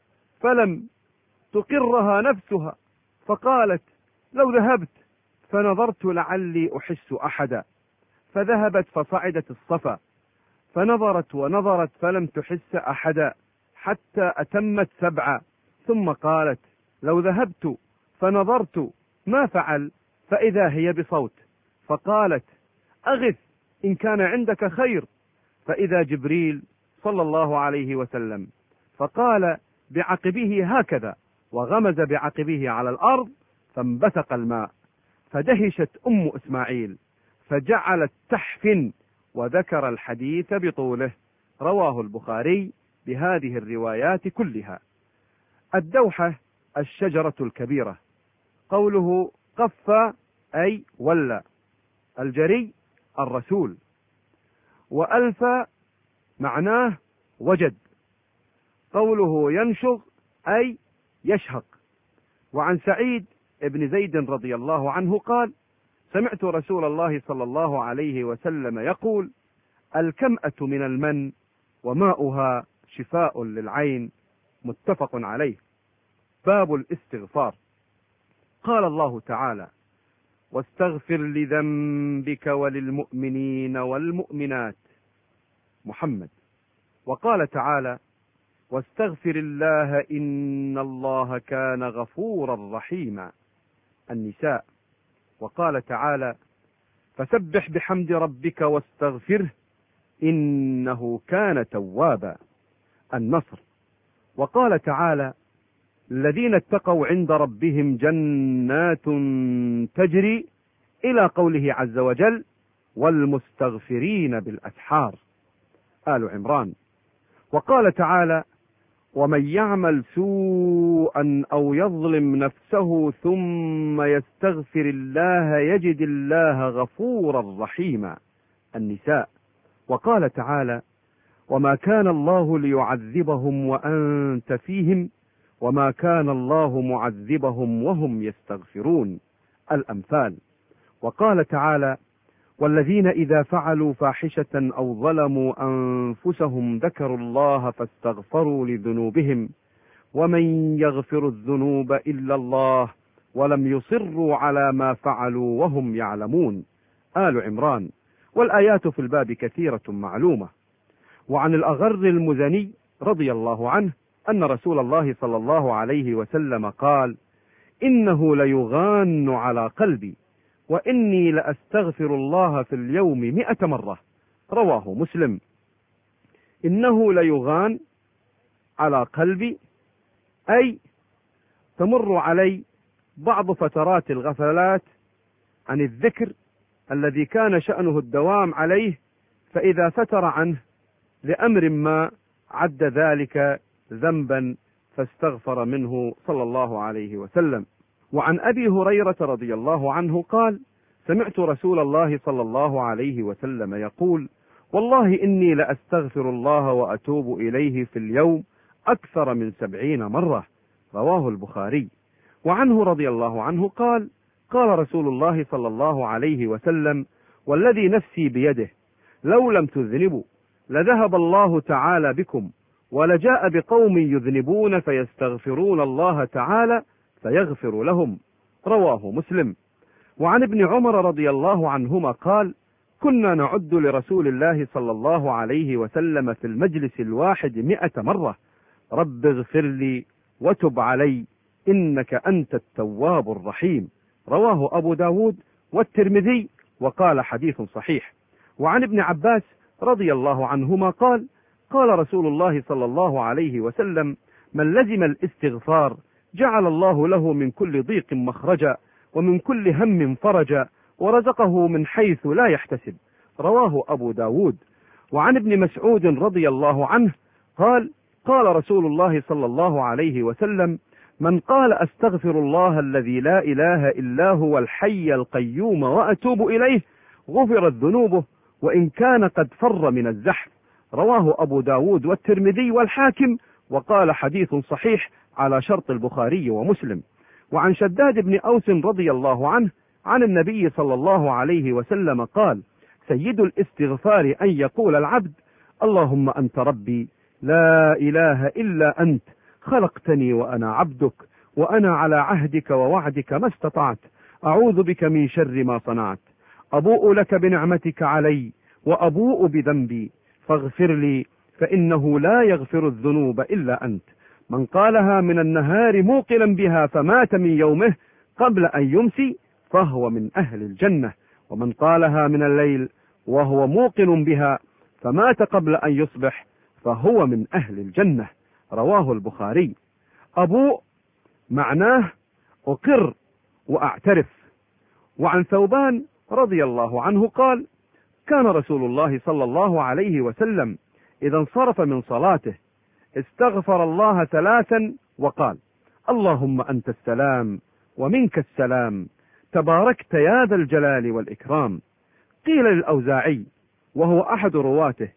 فلم تقرها نفسها، فقالت: لو ذهبت فنظرت لعلي أحس أحدا. فذهبت فصعدت الصفا فنظرت ونظرت فلم تحس أحدا حتى أتمت 7، ثم قالت: لو ذهبت فنظرت ما فعل؟ فإذا هي بصوت، فقالت: أغث إن كان عندك خير. فإذا جبريل صلى الله عليه وسلم، فقال بعقبه هكذا، وغمز بعقبه على الأرض فانبثق الماء، فدهشت أم إسماعيل فجعلت تحفن، وذكر الحديث بطوله. رواه البخاري بهذه الروايات كلها. الدوحة الشجرة الكبيرة. قوله قف أي ولى. الجري الرسول. وألف معناه وجد. قوله ينشغ أي يشهق. وعن سعيد بن زيد رضي الله عنه قال: سمعت رسول الله صلى الله عليه وسلم يقول: الكمأة من المن وماؤها شفاء للعين. متفق عليه. باب الاستغفار. قال الله تعالى: واستغفر لذنبك وللمؤمنين والمؤمنات. محمد. وقال تعالى: واستغفر الله إن الله كان غفورا رحيما. النساء. وقال تعالى: فسبح بحمد ربك واستغفره إنه كان توابا. النصر. وقال تعالى: الذين اتقوا عند ربهم جنات تجري إلى قوله عز وجل: والمستغفرين بالأسحار. آل عمران. وقال تعالى: ومن يعمل سوءا أو يظلم نفسه ثم يستغفر الله يجد الله غفورا رحيما. النساء. وقال تعالى: وما كان الله ليعذبهم وأنت فيهم وما كان الله معذبهم وهم يستغفرون. الأمثال. وقال تعالى: والذين إذا فعلوا فاحشة أو ظلموا أنفسهم ذكروا الله فاستغفروا لذنوبهم ومن يغفر الذنوب إلا الله ولم يصروا على ما فعلوا وهم يعلمون. آل عمران. والآيات في الباب كثيرة معلومة. وعن الأغر المزني رضي الله عنه أن رسول الله صلى الله عليه وسلم قال: إنه ليغان على قلبي وإني لأستغفر الله في اليوم 100 مرة. رواه مسلم. إنه ليغان على قلبي أي تمر علي بعض فترات الغفلات عن الذكر الذي كان شأنه الدوام عليه، فإذا فتر عنه لأمر ما عد ذلك ذنبا فاستغفر منه صلى الله عليه وسلم. وعن أبي هريرة رضي الله عنه قال: سمعت رسول الله صلى الله عليه وسلم يقول: والله إني لأستغفر الله وأتوب إليه في اليوم أكثر من 70 مرة. رواه البخاري. وعنه رضي الله عنه قال: قال رسول الله صلى الله عليه وسلم: والذي نفسي بيده لو لم تذنبوا لذهب الله تعالى بكم ولجاء بقوم يذنبون فيستغفرون الله تعالى فيغفر لهم. رواه مسلم. وعن ابن عمر رضي الله عنهما قال: كنا نعد لرسول الله صلى الله عليه وسلم في المجلس الواحد 100 مرة: رب اغفر لي وتب علي إنك أنت التواب الرحيم. رواه أبو داود والترمذي وقال حديث صحيح. وعن ابن عباس رضي الله عنهما قال: قال رسول الله صلى الله عليه وسلم: من لزم الاستغفار جعل الله له من كل ضيق مخرجا ومن كل هم فرجا ورزقه من حيث لا يحتسب. رواه أبو داود. وعن ابن مسعود رضي الله عنه قال: قال رسول الله صلى الله عليه وسلم: من قال أستغفر الله الذي لا إله إلا هو الحي القيوم وأتوب إليه غفرت ذنوبه وإن كان قد فر من الزحف. رواه أبو داود والترمذي والحاكم وقال حديث صحيح على شرط البخاري ومسلم. وعن شداد بن أوس رضي الله عنه عن النبي صلى الله عليه وسلم قال: سيد الاستغفار أن يقول العبد: اللهم أنت ربي لا إله إلا أنت خلقتني وأنا عبدك وأنا على عهدك ووعدك ما استطعت أعوذ بك من شر ما صنعت أبوء لك بنعمتك علي وأبوء بذنبي فاغفر لي فإنه لا يغفر الذنوب إلا أنت. من قالها من النهار موقنا بها فمات من يومه قبل أن يمسي فهو من أهل الجنة، ومن قالها من الليل وهو موقن بها فمات قبل أن يصبح فهو من أهل الجنة. رواه البخاري. أبوء معناه أقر وأعترف. وعن ثوبان رضي الله عنه قال: كان رسول الله صلى الله عليه وسلم إذا انصرف من صلاته استغفر الله 3 وقال: اللهم أنت السلام ومنك السلام تباركت يا ذا الجلال والإكرام. قيل للأوزاعي وهو أحد رواته: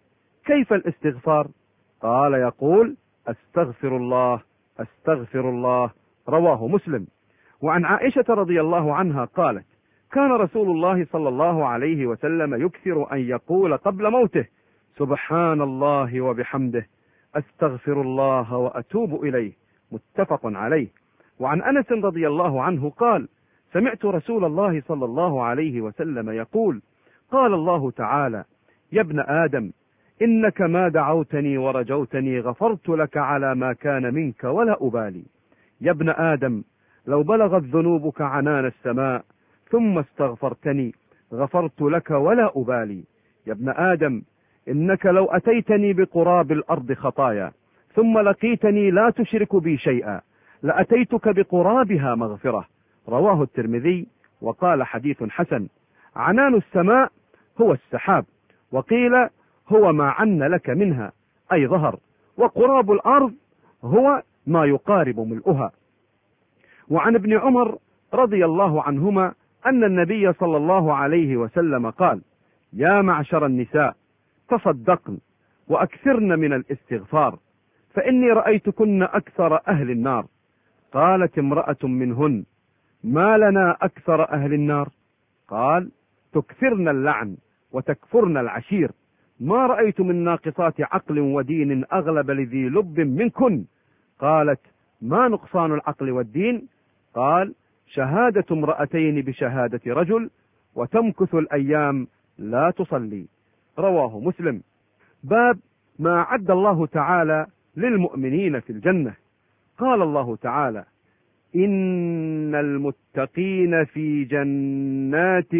كيف الاستغفار؟ قال يقول أستغفر الله أستغفر الله، رواه مسلم. وعن عائشة رضي الله عنها قالت كان رسول الله صلى الله عليه وسلم يكثر أن يقول قبل موته سبحان الله وبحمده أستغفر الله وأتوب إليه، متفق عليه. وعن أنس رضي الله عنه قال سمعت رسول الله صلى الله عليه وسلم يقول قال الله تعالى يا ابن آدم إنك ما دعوتني ورجوتني غفرت لك على ما كان منك ولا أبالي. يا ابن آدم لو بلغت ذنوبك عنان السماء ثم استغفرتني غفرت لك ولا أبالي. يا ابن آدم إنك لو أتيتني بقراب الأرض خطايا ثم لقيتني لا تشرك بي شيئا لأتيتك بقرابها مغفرة، رواه الترمذي وقال حديث حسن. عنان السماء هو السحاب، وقيل هو ما عن لك منها أي ظهر، وقراب الأرض هو ما يقارب ملؤها. وعن ابن عمر رضي الله عنهما أن النبي صلى الله عليه وسلم قال يا معشر النساء تصدقن وأكثرن من الاستغفار فإني رأيتكن أكثر أهل النار. قالت امرأة منهن ما لنا أكثر أهل النار؟ قال تكثرن اللعن وتكفرن العشير، ما رأيت من ناقصات عقل ودين أغلب لذي لب منكن. قالت ما نقصان العقل والدين؟ قال شهادة امرأتين بشهادة رجل وتمكث الأيام لا تصلي، رواه مسلم. باب ما أعد الله تعالى للمؤمنين في الجنة. قال الله تعالى إن المتقين في جنات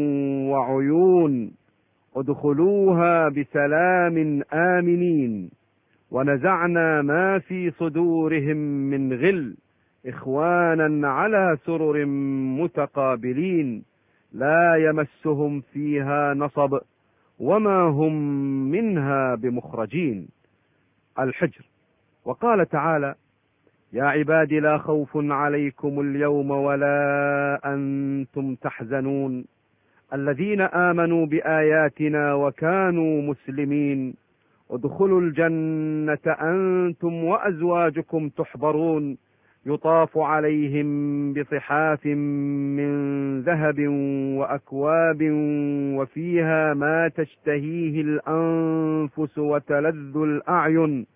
وعيون ادخلوها بسلام آمنين ونزعنا ما في صدورهم من غل إخوانا على سرر متقابلين لا يمسهم فيها نصب وما هم منها بمخرجين. الحجر. وقال تعالى يا عباد لا خوف عليكم اليوم ولا أنتم تحزنون الذين آمنوا بآياتنا وكانوا مسلمين ادخلوا الجنة أنتم وأزواجكم تحبرون يطاف عليهم بصحاف من ذهب وأكواب وفيها ما تشتهيه الأنفس وتلذ الأعين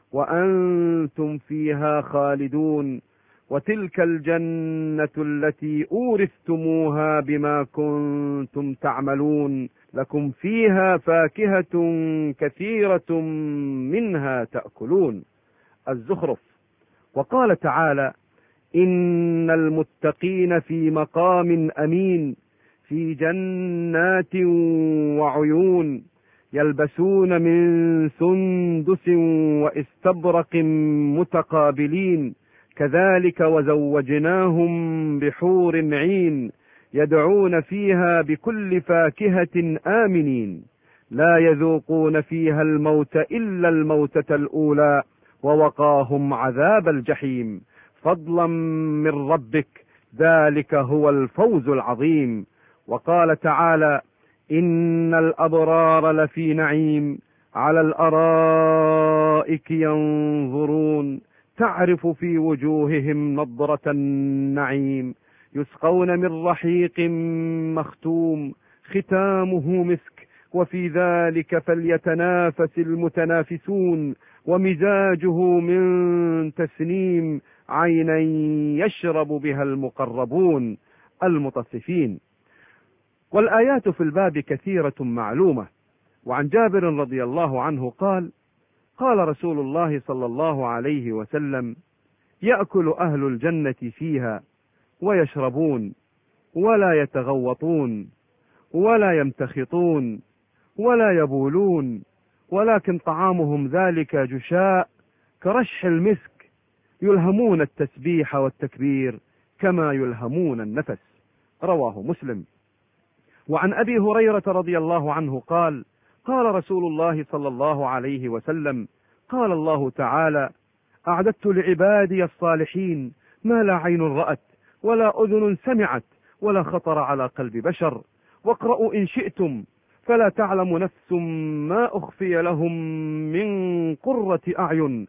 وأنتم فيها خالدون وتلك الجنة التي أورثتموها بما كنتم تعملون لكم فيها فاكهة كثيرة منها تأكلون. الزخرف. وقال تعالى إن المتقين في مقام أمين في جنات وعيون يلبسون من سندس واستبرق متقابلين كذلك وزوجناهم بحور عين يدعون فيها بكل فاكهة آمنين لا يذوقون فيها الموت إلا الموتة الأولى ووقاهم عذاب الجحيم فضلا من ربك ذلك هو الفوز العظيم. وقال تعالى إن الأبرار لفي نعيم على الأرائك ينظرون تعرف في وجوههم نضرة النعيم يسقون من رحيق مختوم ختامه مسك وفي ذلك فليتنافس المتنافسون ومزاجه من تسنيم عينا يشرب بها المقربون المطففين. والآيات في الباب كثيرة معلومة. وعن جابر رضي الله عنه قال قال رسول الله صلى الله عليه وسلم يأكل أهل الجنة فيها ويشربون ولا يتغوطون ولا يمتخطون ولا يبولون ولكن طعامهم ذلك جشاء كرشح المسك يلهمون التسبيح والتكبير كما يلهمون النفس، رواه مسلم. وعن أبي هريرة رضي الله عنه قال قال رسول الله صلى الله عليه وسلم قال الله تعالى أعددت لعبادي الصالحين ما لا عين رأت ولا أذن سمعت ولا خطر على قلب بشر واقرأوا إن شئتم فلا تعلم نفس ما أخفي لهم من قرة أعين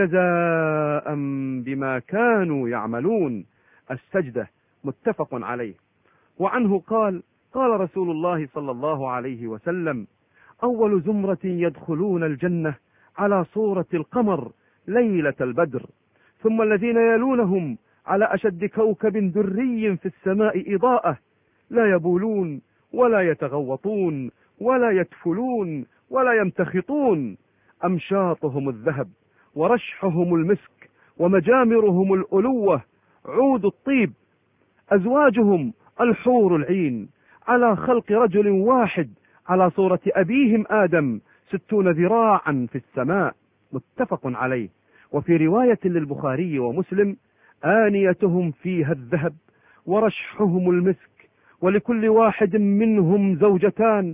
جزاء بما كانوا يعملون. السجدة، متفق عليه. وعنه قال: قال رسول الله صلى الله عليه وسلم: أول زمرة يدخلون الجنة على صورة القمر ليلة البدر، ثم الذين يلونهم على أشد كوكب دري في السماء إضاءة، لا يبولون ولا يتغوطون ولا يتفلون ولا يمتخطون، أمشاطهم الذهب ورشحهم المسك ومجامرهم الألوة عود الطيب، أزواجهم الحور العين، على خلق رجل واحد على صورة أبيهم آدم 60 ذراعا في السماء، متفق عليه. وفي رواية للبخاري ومسلم: آنيتهم فيها الذهب ورشحهم المسك، ولكل واحد منهم زوجتان،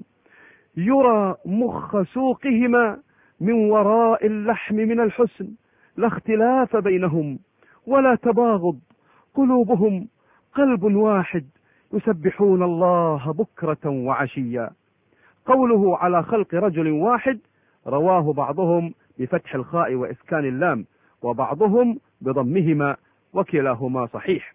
يرى مخ سوقهما من وراء اللحم من الحسن، لا اختلاف بينهم ولا تباغض، قلوبهم قلب واحد، يسبحون الله بكرة وعشيا. قوله على خلق رجل واحد رواه بعضهم بفتح الخاء وإسكان اللام، وبعضهم بضمهما، وكلاهما صحيح.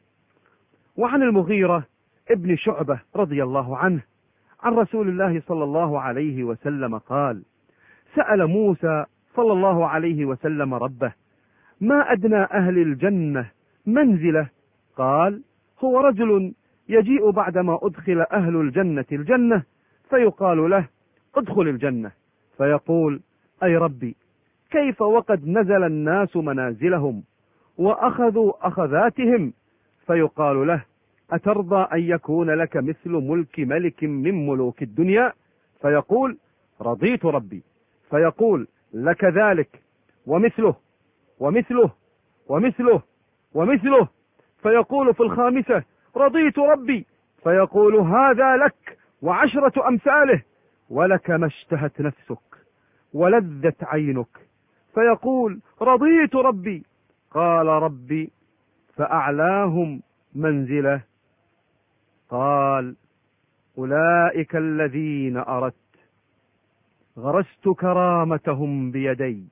وعن المغيرة ابن شعبة رضي الله عنه عن رسول الله صلى الله عليه وسلم قال: سأل موسى صلى الله عليه وسلم ربه: ما أدنى أهل الجنة منزلة؟ قال: هو رجل يجيء بعدما أدخل أهل الجنة الجنة، فيقال له: ادخل الجنة، فيقول: أي ربي، كيف وقد نزل الناس منازلهم وأخذوا أخذاتهم؟ فيقال له: أترضى أن يكون لك مثل ملك ملك من ملوك الدنيا؟ فيقول: رضيت ربي. فيقول: لك ذلك ومثله ومثله ومثله ومثله. فيقول في الخامسة: رضيت ربي. فيقول: هذا لك وعشرة أمثاله، ولك ما اشتهت نفسك ولذت عينك. فيقول: رضيت ربي. قال: ربي فأعلاهم منزله. قال: أولئك الذين أردت، غرست كرامتهم بيدي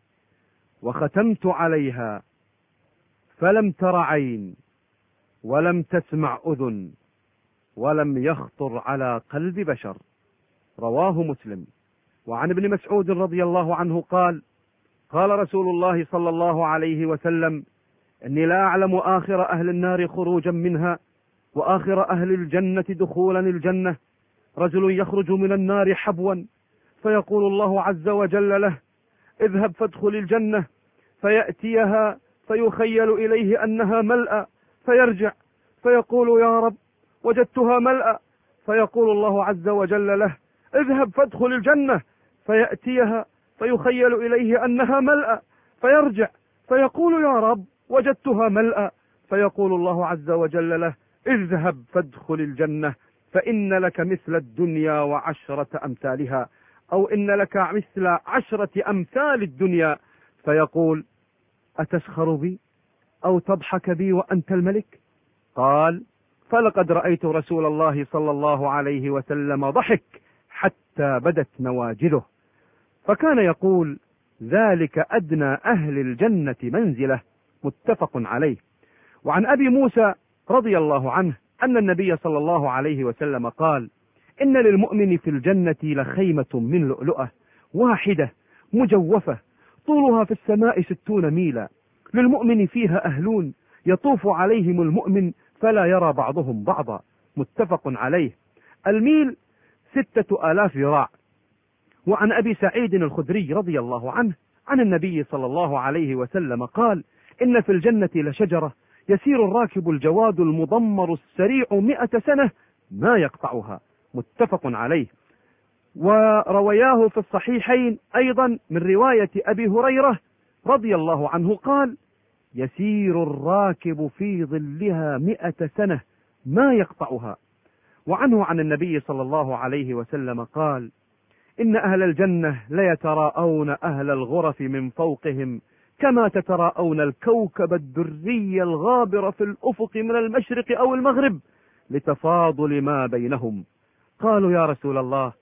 وختمت عليها، فلم تر عين ولم تسمع أذن ولم يخطر على قلب بشر. رواه مسلم. وعن ابن مسعود رضي الله عنه قال: قال رسول الله صلى الله عليه وسلم: إني لا أعلم آخر أهل النار خروجا منها وآخر أهل الجنة دخولا الجنة، رجل يخرج من النار حبوا، فيقول الله عز وجل له: اذهب فادخل الجنة، فيأتيها فيخيل إليه أنها ملأى، فيرجع فيقول: يا رب وجدتها ملأى. فيقول الله عز وجل له: اذهب فادخل الجنة، فيأتيها فيخيل إليه أنها ملأى، فيرجع فيقول: يا رب وجدتها ملأى. فيقول الله عز وجل له: اذهب فادخل الجنة، فإن لك مثل الدنيا وعشرة أمثالها، أو إن لك مثل 10 أمثال الدنيا. فيقول: أتسخر بي أو تضحك بي وأنت الملك؟ قال: فلقد رأيت رسول الله صلى الله عليه وسلم ضحك حتى بدت نواجذه. فكان يقول: ذلك أدنى أهل الجنة منزلة، متفق عليه. وعن أبي موسى رضي الله عنه أن النبي صلى الله عليه وسلم قال: إن للمؤمن في الجنة لخيمة من لؤلؤة واحدة مجوفة طولها في السماء 60 ميلا، للمؤمن فيها أهلون يطوف عليهم المؤمن فلا يرى بعضهم بعضا، متفق عليه. الميل 6000 ذراع. وعن أبي سعيد الخدري رضي الله عنه عن النبي صلى الله عليه وسلم قال: إن في الجنة لشجرة يسير الراكب الجواد المضمر السريع 100 سنة ما يقطعها، متفق عليه. وروياه في الصحيحين أيضا من رواية أبي هريرة رضي الله عنه قال: يسير الراكب في ظلها 100 سنة ما يقطعها. وعنه عن النبي صلى الله عليه وسلم قال: إن أهل الجنة ليتراءون أهل الغرف من فوقهم كما تتراءون الكوكب الدري الغابر في الأفق من المشرق أو المغرب، لتفاضل ما بينهم. قالوا: يا رسول الله،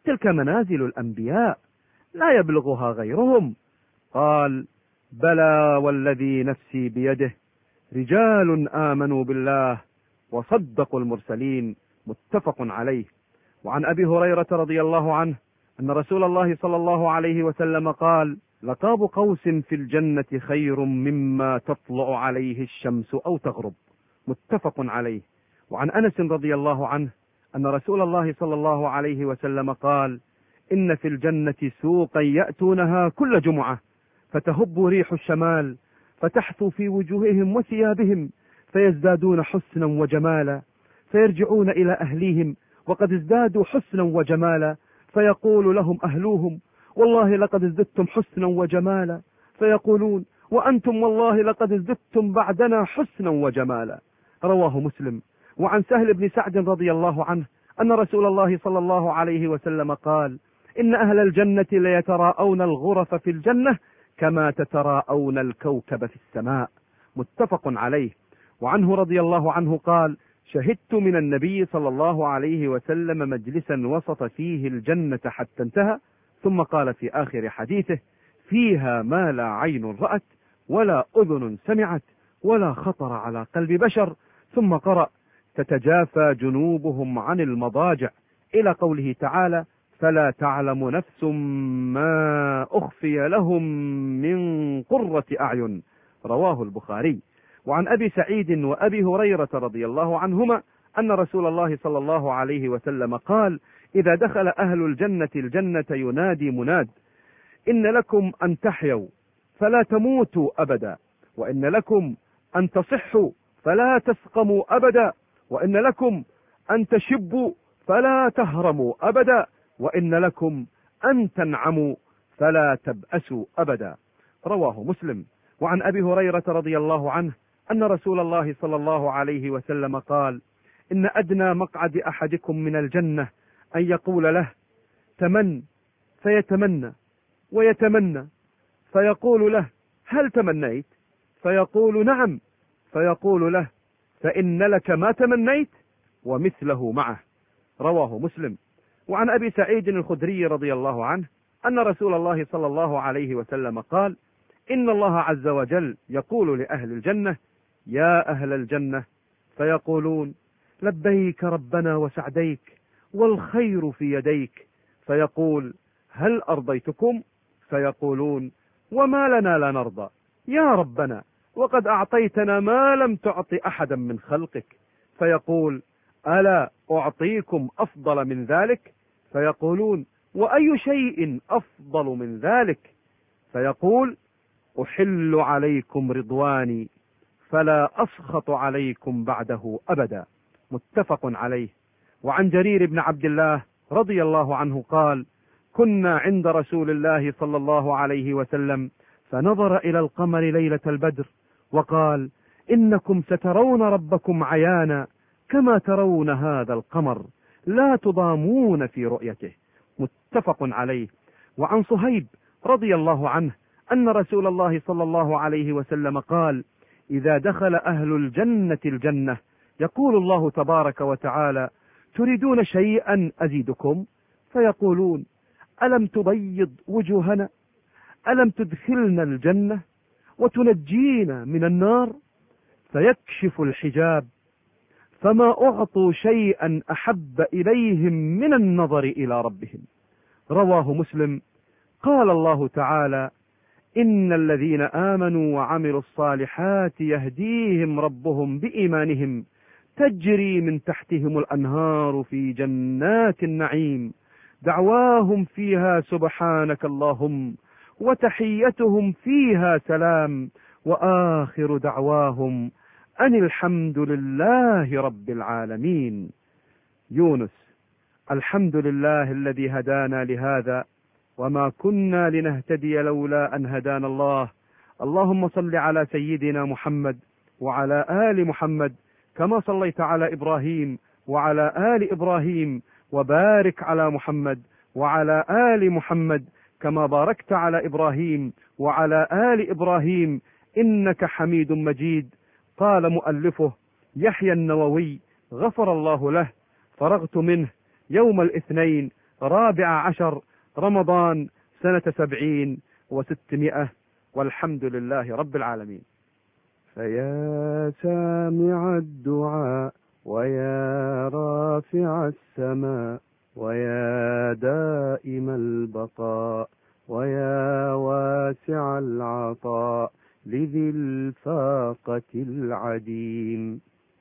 تلك منازل الأنبياء لا يبلغها غيرهم. قال: بلى والذي نفسي بيده، رجال آمنوا بالله وصدقوا المرسلين. متفق عليه. وعن أبي هريرة رضي الله عنه أن رسول الله صلى الله عليه وسلم قال: لقاب قوس في الجنة خير مما تطلع عليه الشمس أو تغرب. متفق عليه. وعن أنس رضي الله عنه أن رسول الله صلى الله عليه وسلم قال: إن في الجنة سوقا يأتونها كل جمعة، فتهب ريح الشمال فتحثو في وجوههم وثيابهم، فيزدادون حسنا وجمالا، فيرجعون إلى أهليهم وقد ازدادوا حسنا وجمالا، فيقول لهم أهلوهم: والله لقد ازددتم حسنا وجمالا، فيقولون: وأنتم والله لقد ازددتم بعدنا حسنا وجمالا. رواه مسلم. وعن سهل بن سعد رضي الله عنه أن رسول الله صلى الله عليه وسلم قال: إن أهل الجنة ليتراءون الغرف في الجنة كما تتراءون الكوكب في السماء. متفق عليه. وعنه رضي الله عنه قال: شهدت من النبي صلى الله عليه وسلم مجلسا وسط فيه الجنة حتى انتهى، ثم قال في آخر حديثه: فيها ما لا عين رأت ولا أذن سمعت ولا خطر على قلب بشر، ثم قرأ: تتجافى جنوبهم عن المضاجع، إلى قوله تعالى: فلا تعلم نفس ما أخفي لهم من قرة أعين. رواه البخاري. وعن أبي سعيد وأبي هريرة رضي الله عنهما أن رسول الله صلى الله عليه وسلم قال: إذا دخل أهل الجنة الجنة ينادي مناد: إن لكم أن تحيوا فلا تموتوا أبدا، وإن لكم أن تصحوا فلا تسقموا أبدا، وإن لكم أن تشبوا فلا تهرموا أبدا، وإن لكم أن تنعموا فلا تبأسوا أبدا. رواه مسلم. وعن أبي هريرة رضي الله عنه أن رسول الله صلى الله عليه وسلم قال: إن أدنى مقعد أحدكم من الجنة أن يقول له: تمن، فيتمنى ويتمنى، فيقول له: هل تمنيت؟ فيقول: نعم. فيقول له: فإن لك ما تمنيت ومثله معه. رواه مسلم. وعن أبي سعيد الخدري رضي الله عنه أن رسول الله صلى الله عليه وسلم قال: إن الله عز وجل يقول لأهل الجنة: يا أهل الجنة، فيقولون: لبيك ربنا وسعديك والخير في يديك، فيقول: هل أرضيتكم؟ فيقولون: وما لنا لا نرضى يا ربنا، وقد أعطيتنا ما لم تعط أحدا من خلقك. فيقول: ألا أعطيكم أفضل من ذلك؟ فيقولون: وأي شيء أفضل من ذلك؟ فيقول: أحل عليكم رضواني فلا أسخط عليكم بعده أبدا. متفق عليه. وعن جرير بن عبد الله رضي الله عنه قال: كنا عند رسول الله صلى الله عليه وسلم فنظر إلى القمر ليلة البدر وقال: إنكم سترون ربكم عيانا كما ترون هذا القمر، لا تضامون في رؤيته. متفق عليه. وعن صهيب رضي الله عنه أن رسول الله صلى الله عليه وسلم قال: إذا دخل أهل الجنة الجنة يقول الله تبارك وتعالى: تريدون شيئا أزيدكم؟ فيقولون: ألم تبيض وجوهنا؟ ألم تدخلنا الجنة وتنجينا من النار؟ فيكشف الحجاب، فما أعطوا شيئا أحب إليهم من النظر إلى ربهم. رواه مسلم. قال الله تعالى: إن الذين آمنوا وعملوا الصالحات يهديهم ربهم بإيمانهم تجري من تحتهم الأنهار في جنات النعيم، دعواهم فيها سبحانك اللهم وتحيتهم فيها سلام، وآخر دعواهم أن الحمد لله رب العالمين. يونس: الحمد لله الذي هدانا لهذا وما كنا لنهتدي لولا أن هدانا الله. اللهم صل على سيدنا محمد وعلى آل محمد كما صليت على إبراهيم وعلى آل إبراهيم، وبارك على محمد وعلى آل محمد كما باركت على إبراهيم وعلى آل إبراهيم إنك حميد مجيد. قال مؤلفه يحيى النووي غفر الله له: فرغت منه يوم الاثنين 14 رمضان سنة 70 و600، والحمد لله رب العالمين. فيا سامع الدعاء ويا رافع السماء ويا دائم البقاء ويا واسع العطاء لذي الفاقة العديم،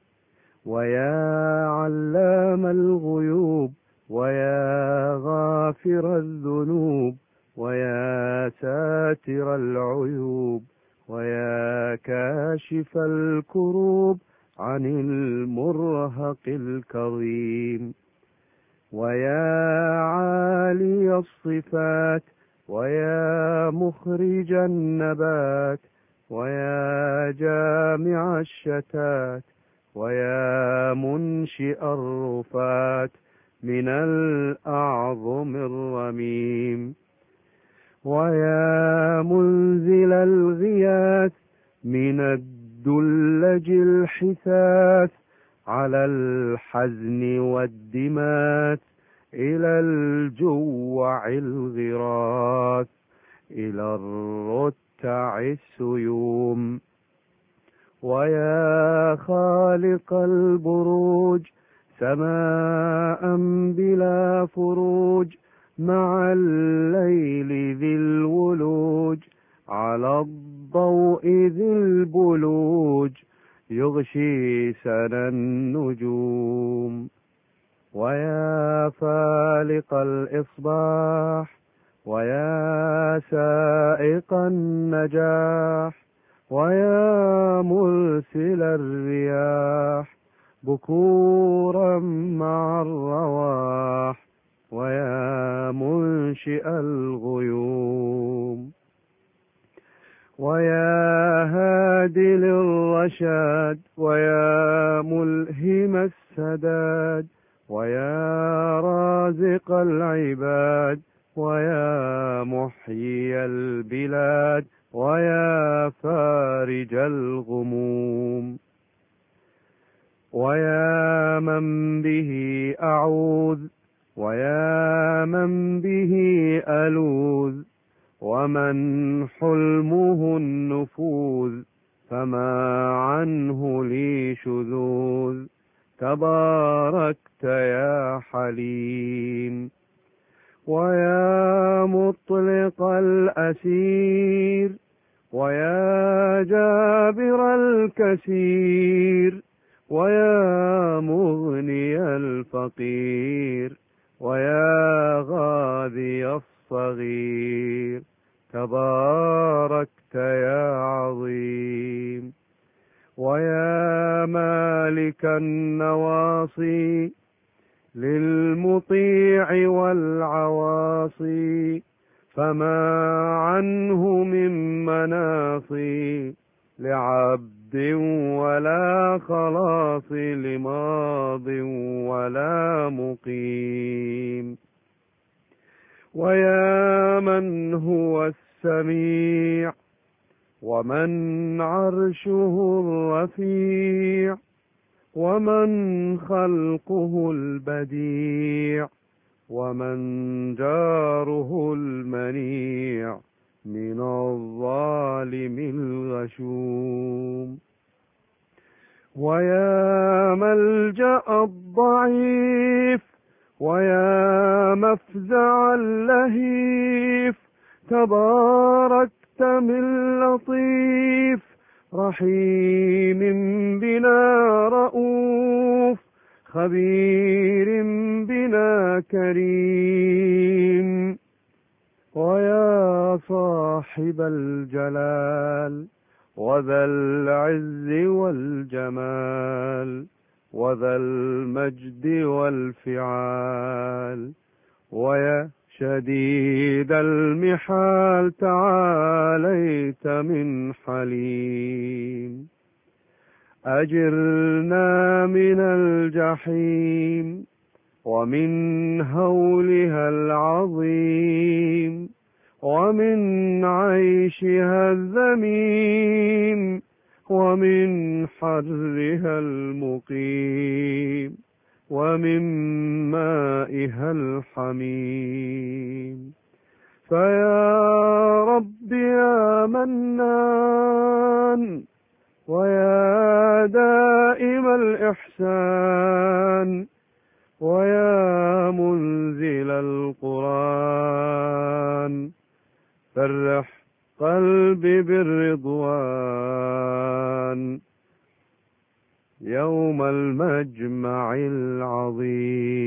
ويا علام الغيوب ويا غافر الذنوب ويا ساتر العيوب ويا كاشف الكروب عن المرهق الكظيم، ويا عالي الصفات ويا مخرج النبات ويا جامع الشتات ويا منشئ الرفات من الأعظم الرميم، ويا منزل الغياث من الدلج الحثاث على الحزن والدماث إلى الجوع الغراث إلى الرتع السيوم، ويا خالق البروج سماء بلا فروج مع الليل ذي الولوج على الضوء ذي البلوج يغشي سنا النجوم، ويا فالق الإصباح ويا سائق النجاح ويا مرسل الرياح بكورا مع الرواح ويا منشئ الغيوم، ويا هادي للرشاد ويا ملهم السداد ويا رازق العباد ويا محيي البلاد ويا فارج الغموم، ويا من به أعوذ ويا من به ألوذ ومن حلمه النفوذ فما عنه لي شذوذ تباركت يا حليم، ويا مطلق الأسير ويا جابر الكسير ويا مغني الفقير ويا غاذي الصغير تباركت يا عظيم، ويا مالك النواصي للمطيع والعواصي فما عنه من مناصي لعبد ولا خلاص لماض ولا مقيم، ويا من هو السميع ومن عرشه الرفيع ومن خلقه البديع ومن جاره المنيع من الظالم الغشوم، ويا ملجأ الضعيف ويا مفزع اللهيف تباركت من لطيف رحيم بنا رؤوف خبير بنا كريم، ويا صاحب الجلال وذا العز والجمال وذا المجد والفعال ويا شديد المحال تعاليت من حليم، أجرنا من الجحيم ومن هولها العظيم ومن عيشها الذميم ومن حرها المقيم
ومن مائها الحميم. فيا رب يا منان ويا دائم الإحسان ويا منزل القرآن، فرح قلبي بالرضوان يوم المجمع العظيم.